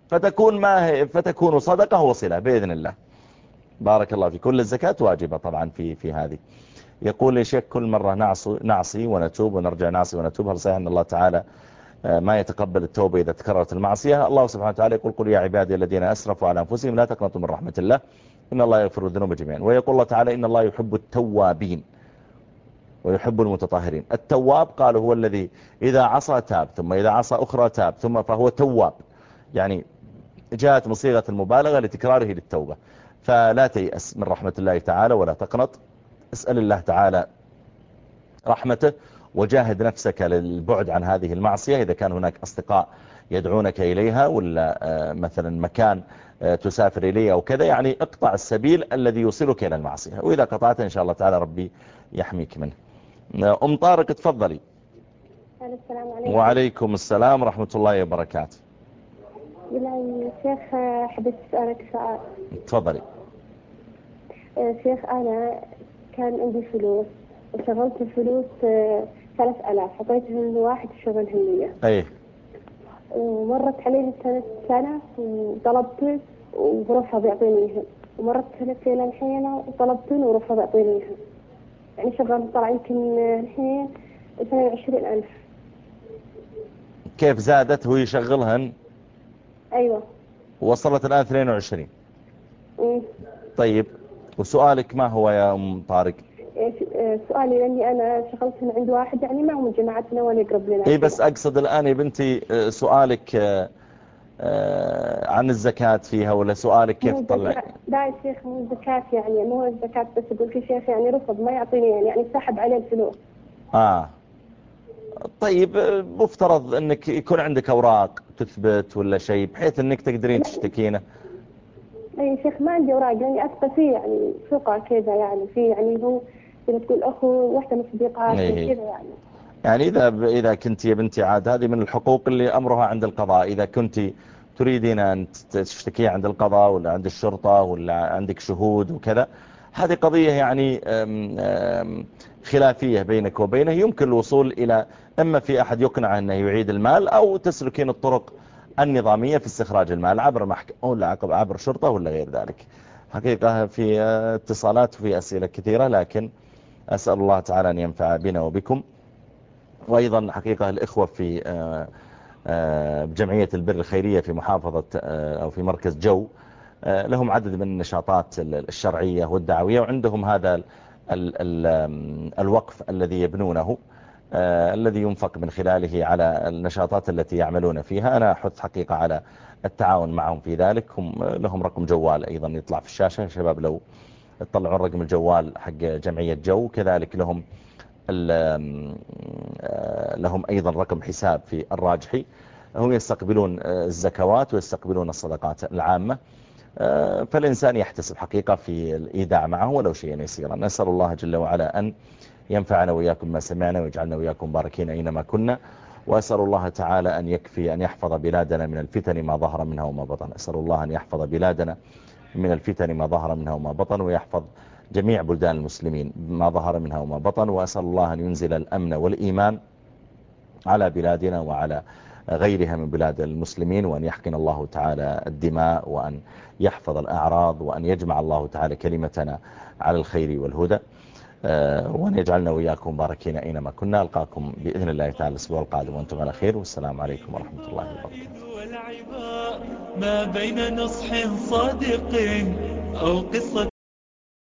فتكون صدقة وصلة بإذن الله. بارك الله في كل الزكاة واجبة طبعا في هذه. يقول لي شيخ كل مرة نعصي ونتوب ونرجع نعصي ونتوب، هل صحيح أن الله تعالى ما يتقبل التوبة إذا تكررت المعصية؟ الله سبحانه وتعالى يقول قل يا عبادي الذين أسرفوا على أنفسهم لا تقنطوا من رحمة الله إن الله يغفر الذنوب جميعا. ويقول الله تعالى إن الله يحب التوابين ويحب المتطهرين. التواب قالوا هو الذي إذا عصى تاب، ثم إذا عصى أخرى تاب، ثم فهو تواب، يعني جاءت من صيغة المبالغة لتكراره للتوبة. فلا تيأس من رحمة الله تعالى ولا تقنط، اسأل الله تعالى رحمته وجاهد نفسك للبعد عن هذه المعصية. إذا كان هناك أصدقاء يدعونك إليها ولا مثلا مكان تسافر إليه أو كذا، يعني اقطع السبيل الذي يوصلك إلى المعصية، وإذا قطعت إن شاء الله تعالى ربي يحميك منه. أم طارق تفضلي. السلام عليكم. وعليكم السلام ورحمة الله وبركاته. يا شيخ حبيت أسألك سؤال. تفضلي. شيخ أنا كان عندي فلوس وشغلت الفلوس 3000 حطيتهم لواحد شغلهم لي. أيه. ومرت علي سنة وطلبت ورفض يعطينيها، ومرت 2 سنين الحين وطلبت ورفض يعطينيها. يعني شغال طلع يمكن الحين 22,000. كيف زادت هو يشغلهن؟ أيوة. وصلت الآن 22. طيب وسؤالك ما هو يا أم طارق؟ سؤالي لأني أنا شغلت من عند واحد يعني ما هو من جماعتنا ولا يقرب لنا. إيه بس أقصد الآن يا بنتي سؤالك عن الزكاة فيها ولا سؤالك كيف تطلع؟ لا يا شيخ مو الزكاة يعني مو الزكاة بس يقول في شيخ يعني رفض ما يعطيني يعني سحب عليه الفلوس. طيب مفترض انك يكون عندك اوراق تثبت ولا شيء بحيث انك تقدرين تشتكينه. اي شيخ ما عندي اوراق يعني اثبت فيه يعني ثقة كذا يعني في يعني هو كذا تقول اخو واحدة من صديقات كذا يعني. يعني اذا كنت يا بنتي عاد هذه من الحقوق اللي امرها عند القضاء. اذا كنت تريدين ان تشتكي عند القضاء ولا عند الشرطة ولا عندك شهود وكذا، هذه قضية يعني خلافية بينك وبينه. يمكن الوصول إلى إما في أحد يقنع أنه يعيد المال أو تسلكين الطرق النظامية في استخراج المال عبر محكمة ولا عبر شرطة ولا غير ذلك. حقيقة في اتصالات وفي أسئلة كثيرة، لكن أسأل الله تعالى أن ينفع بنا وبكم. وأيضا حقيقة الإخوة في بجمعية البر الخيرية في محافظة أو في مركز جو لهم عدد من النشاطات الشرعية والدعوية، وعندهم هذا الوقف الذي يبنونه الذي ينفق من خلاله على النشاطات التي يعملون فيها. أنا أحث حقيقة على التعاون معهم في ذلك. هم لهم رقم جوال أيضا يطلع في الشاشة، شباب لو اطلعوا رقم الجوال حق جمعية جو. كذلك لهم أيضا رقم حساب في الراجحي، هم يستقبلون الزكوات ويستقبلون الصدقات العامة. فالإنسان يحتسب حقيقة في الإيداع معه ولو شيئا يسيرا. نسأل الله جل وعلا أن ينفعنا وإياكم ما سمعنا ويجعلنا وإياكم باركين أينما كنا. وأسأل الله تعالى أن يكفي أن يحفظ بلادنا من الفتن ما ظهر منها وما بطن. أسأل الله أن يحفظ بلادنا من الفتن ما ظهر منها وما بطن، ويحفظ جميع بلدان المسلمين ما ظهر منها وما بطن. وأسأل الله أن ينزل الأمن والإيمان على بلادنا وعلى غيرها من بلاد المسلمين، وأن يحقن الله تعالى الدماء، وأن يحفظ الأعراض، وأن يجمع الله تعالى كلمتنا على الخير والهدى، وأن يجعلنا وإياكم باركين أينما كنا. ألقاكم بإذن الله تعالى الأسبوع القادم وأنتم على خير، والسلام عليكم ورحمة الله وبركاته. ما بين نصح صادق أو قصة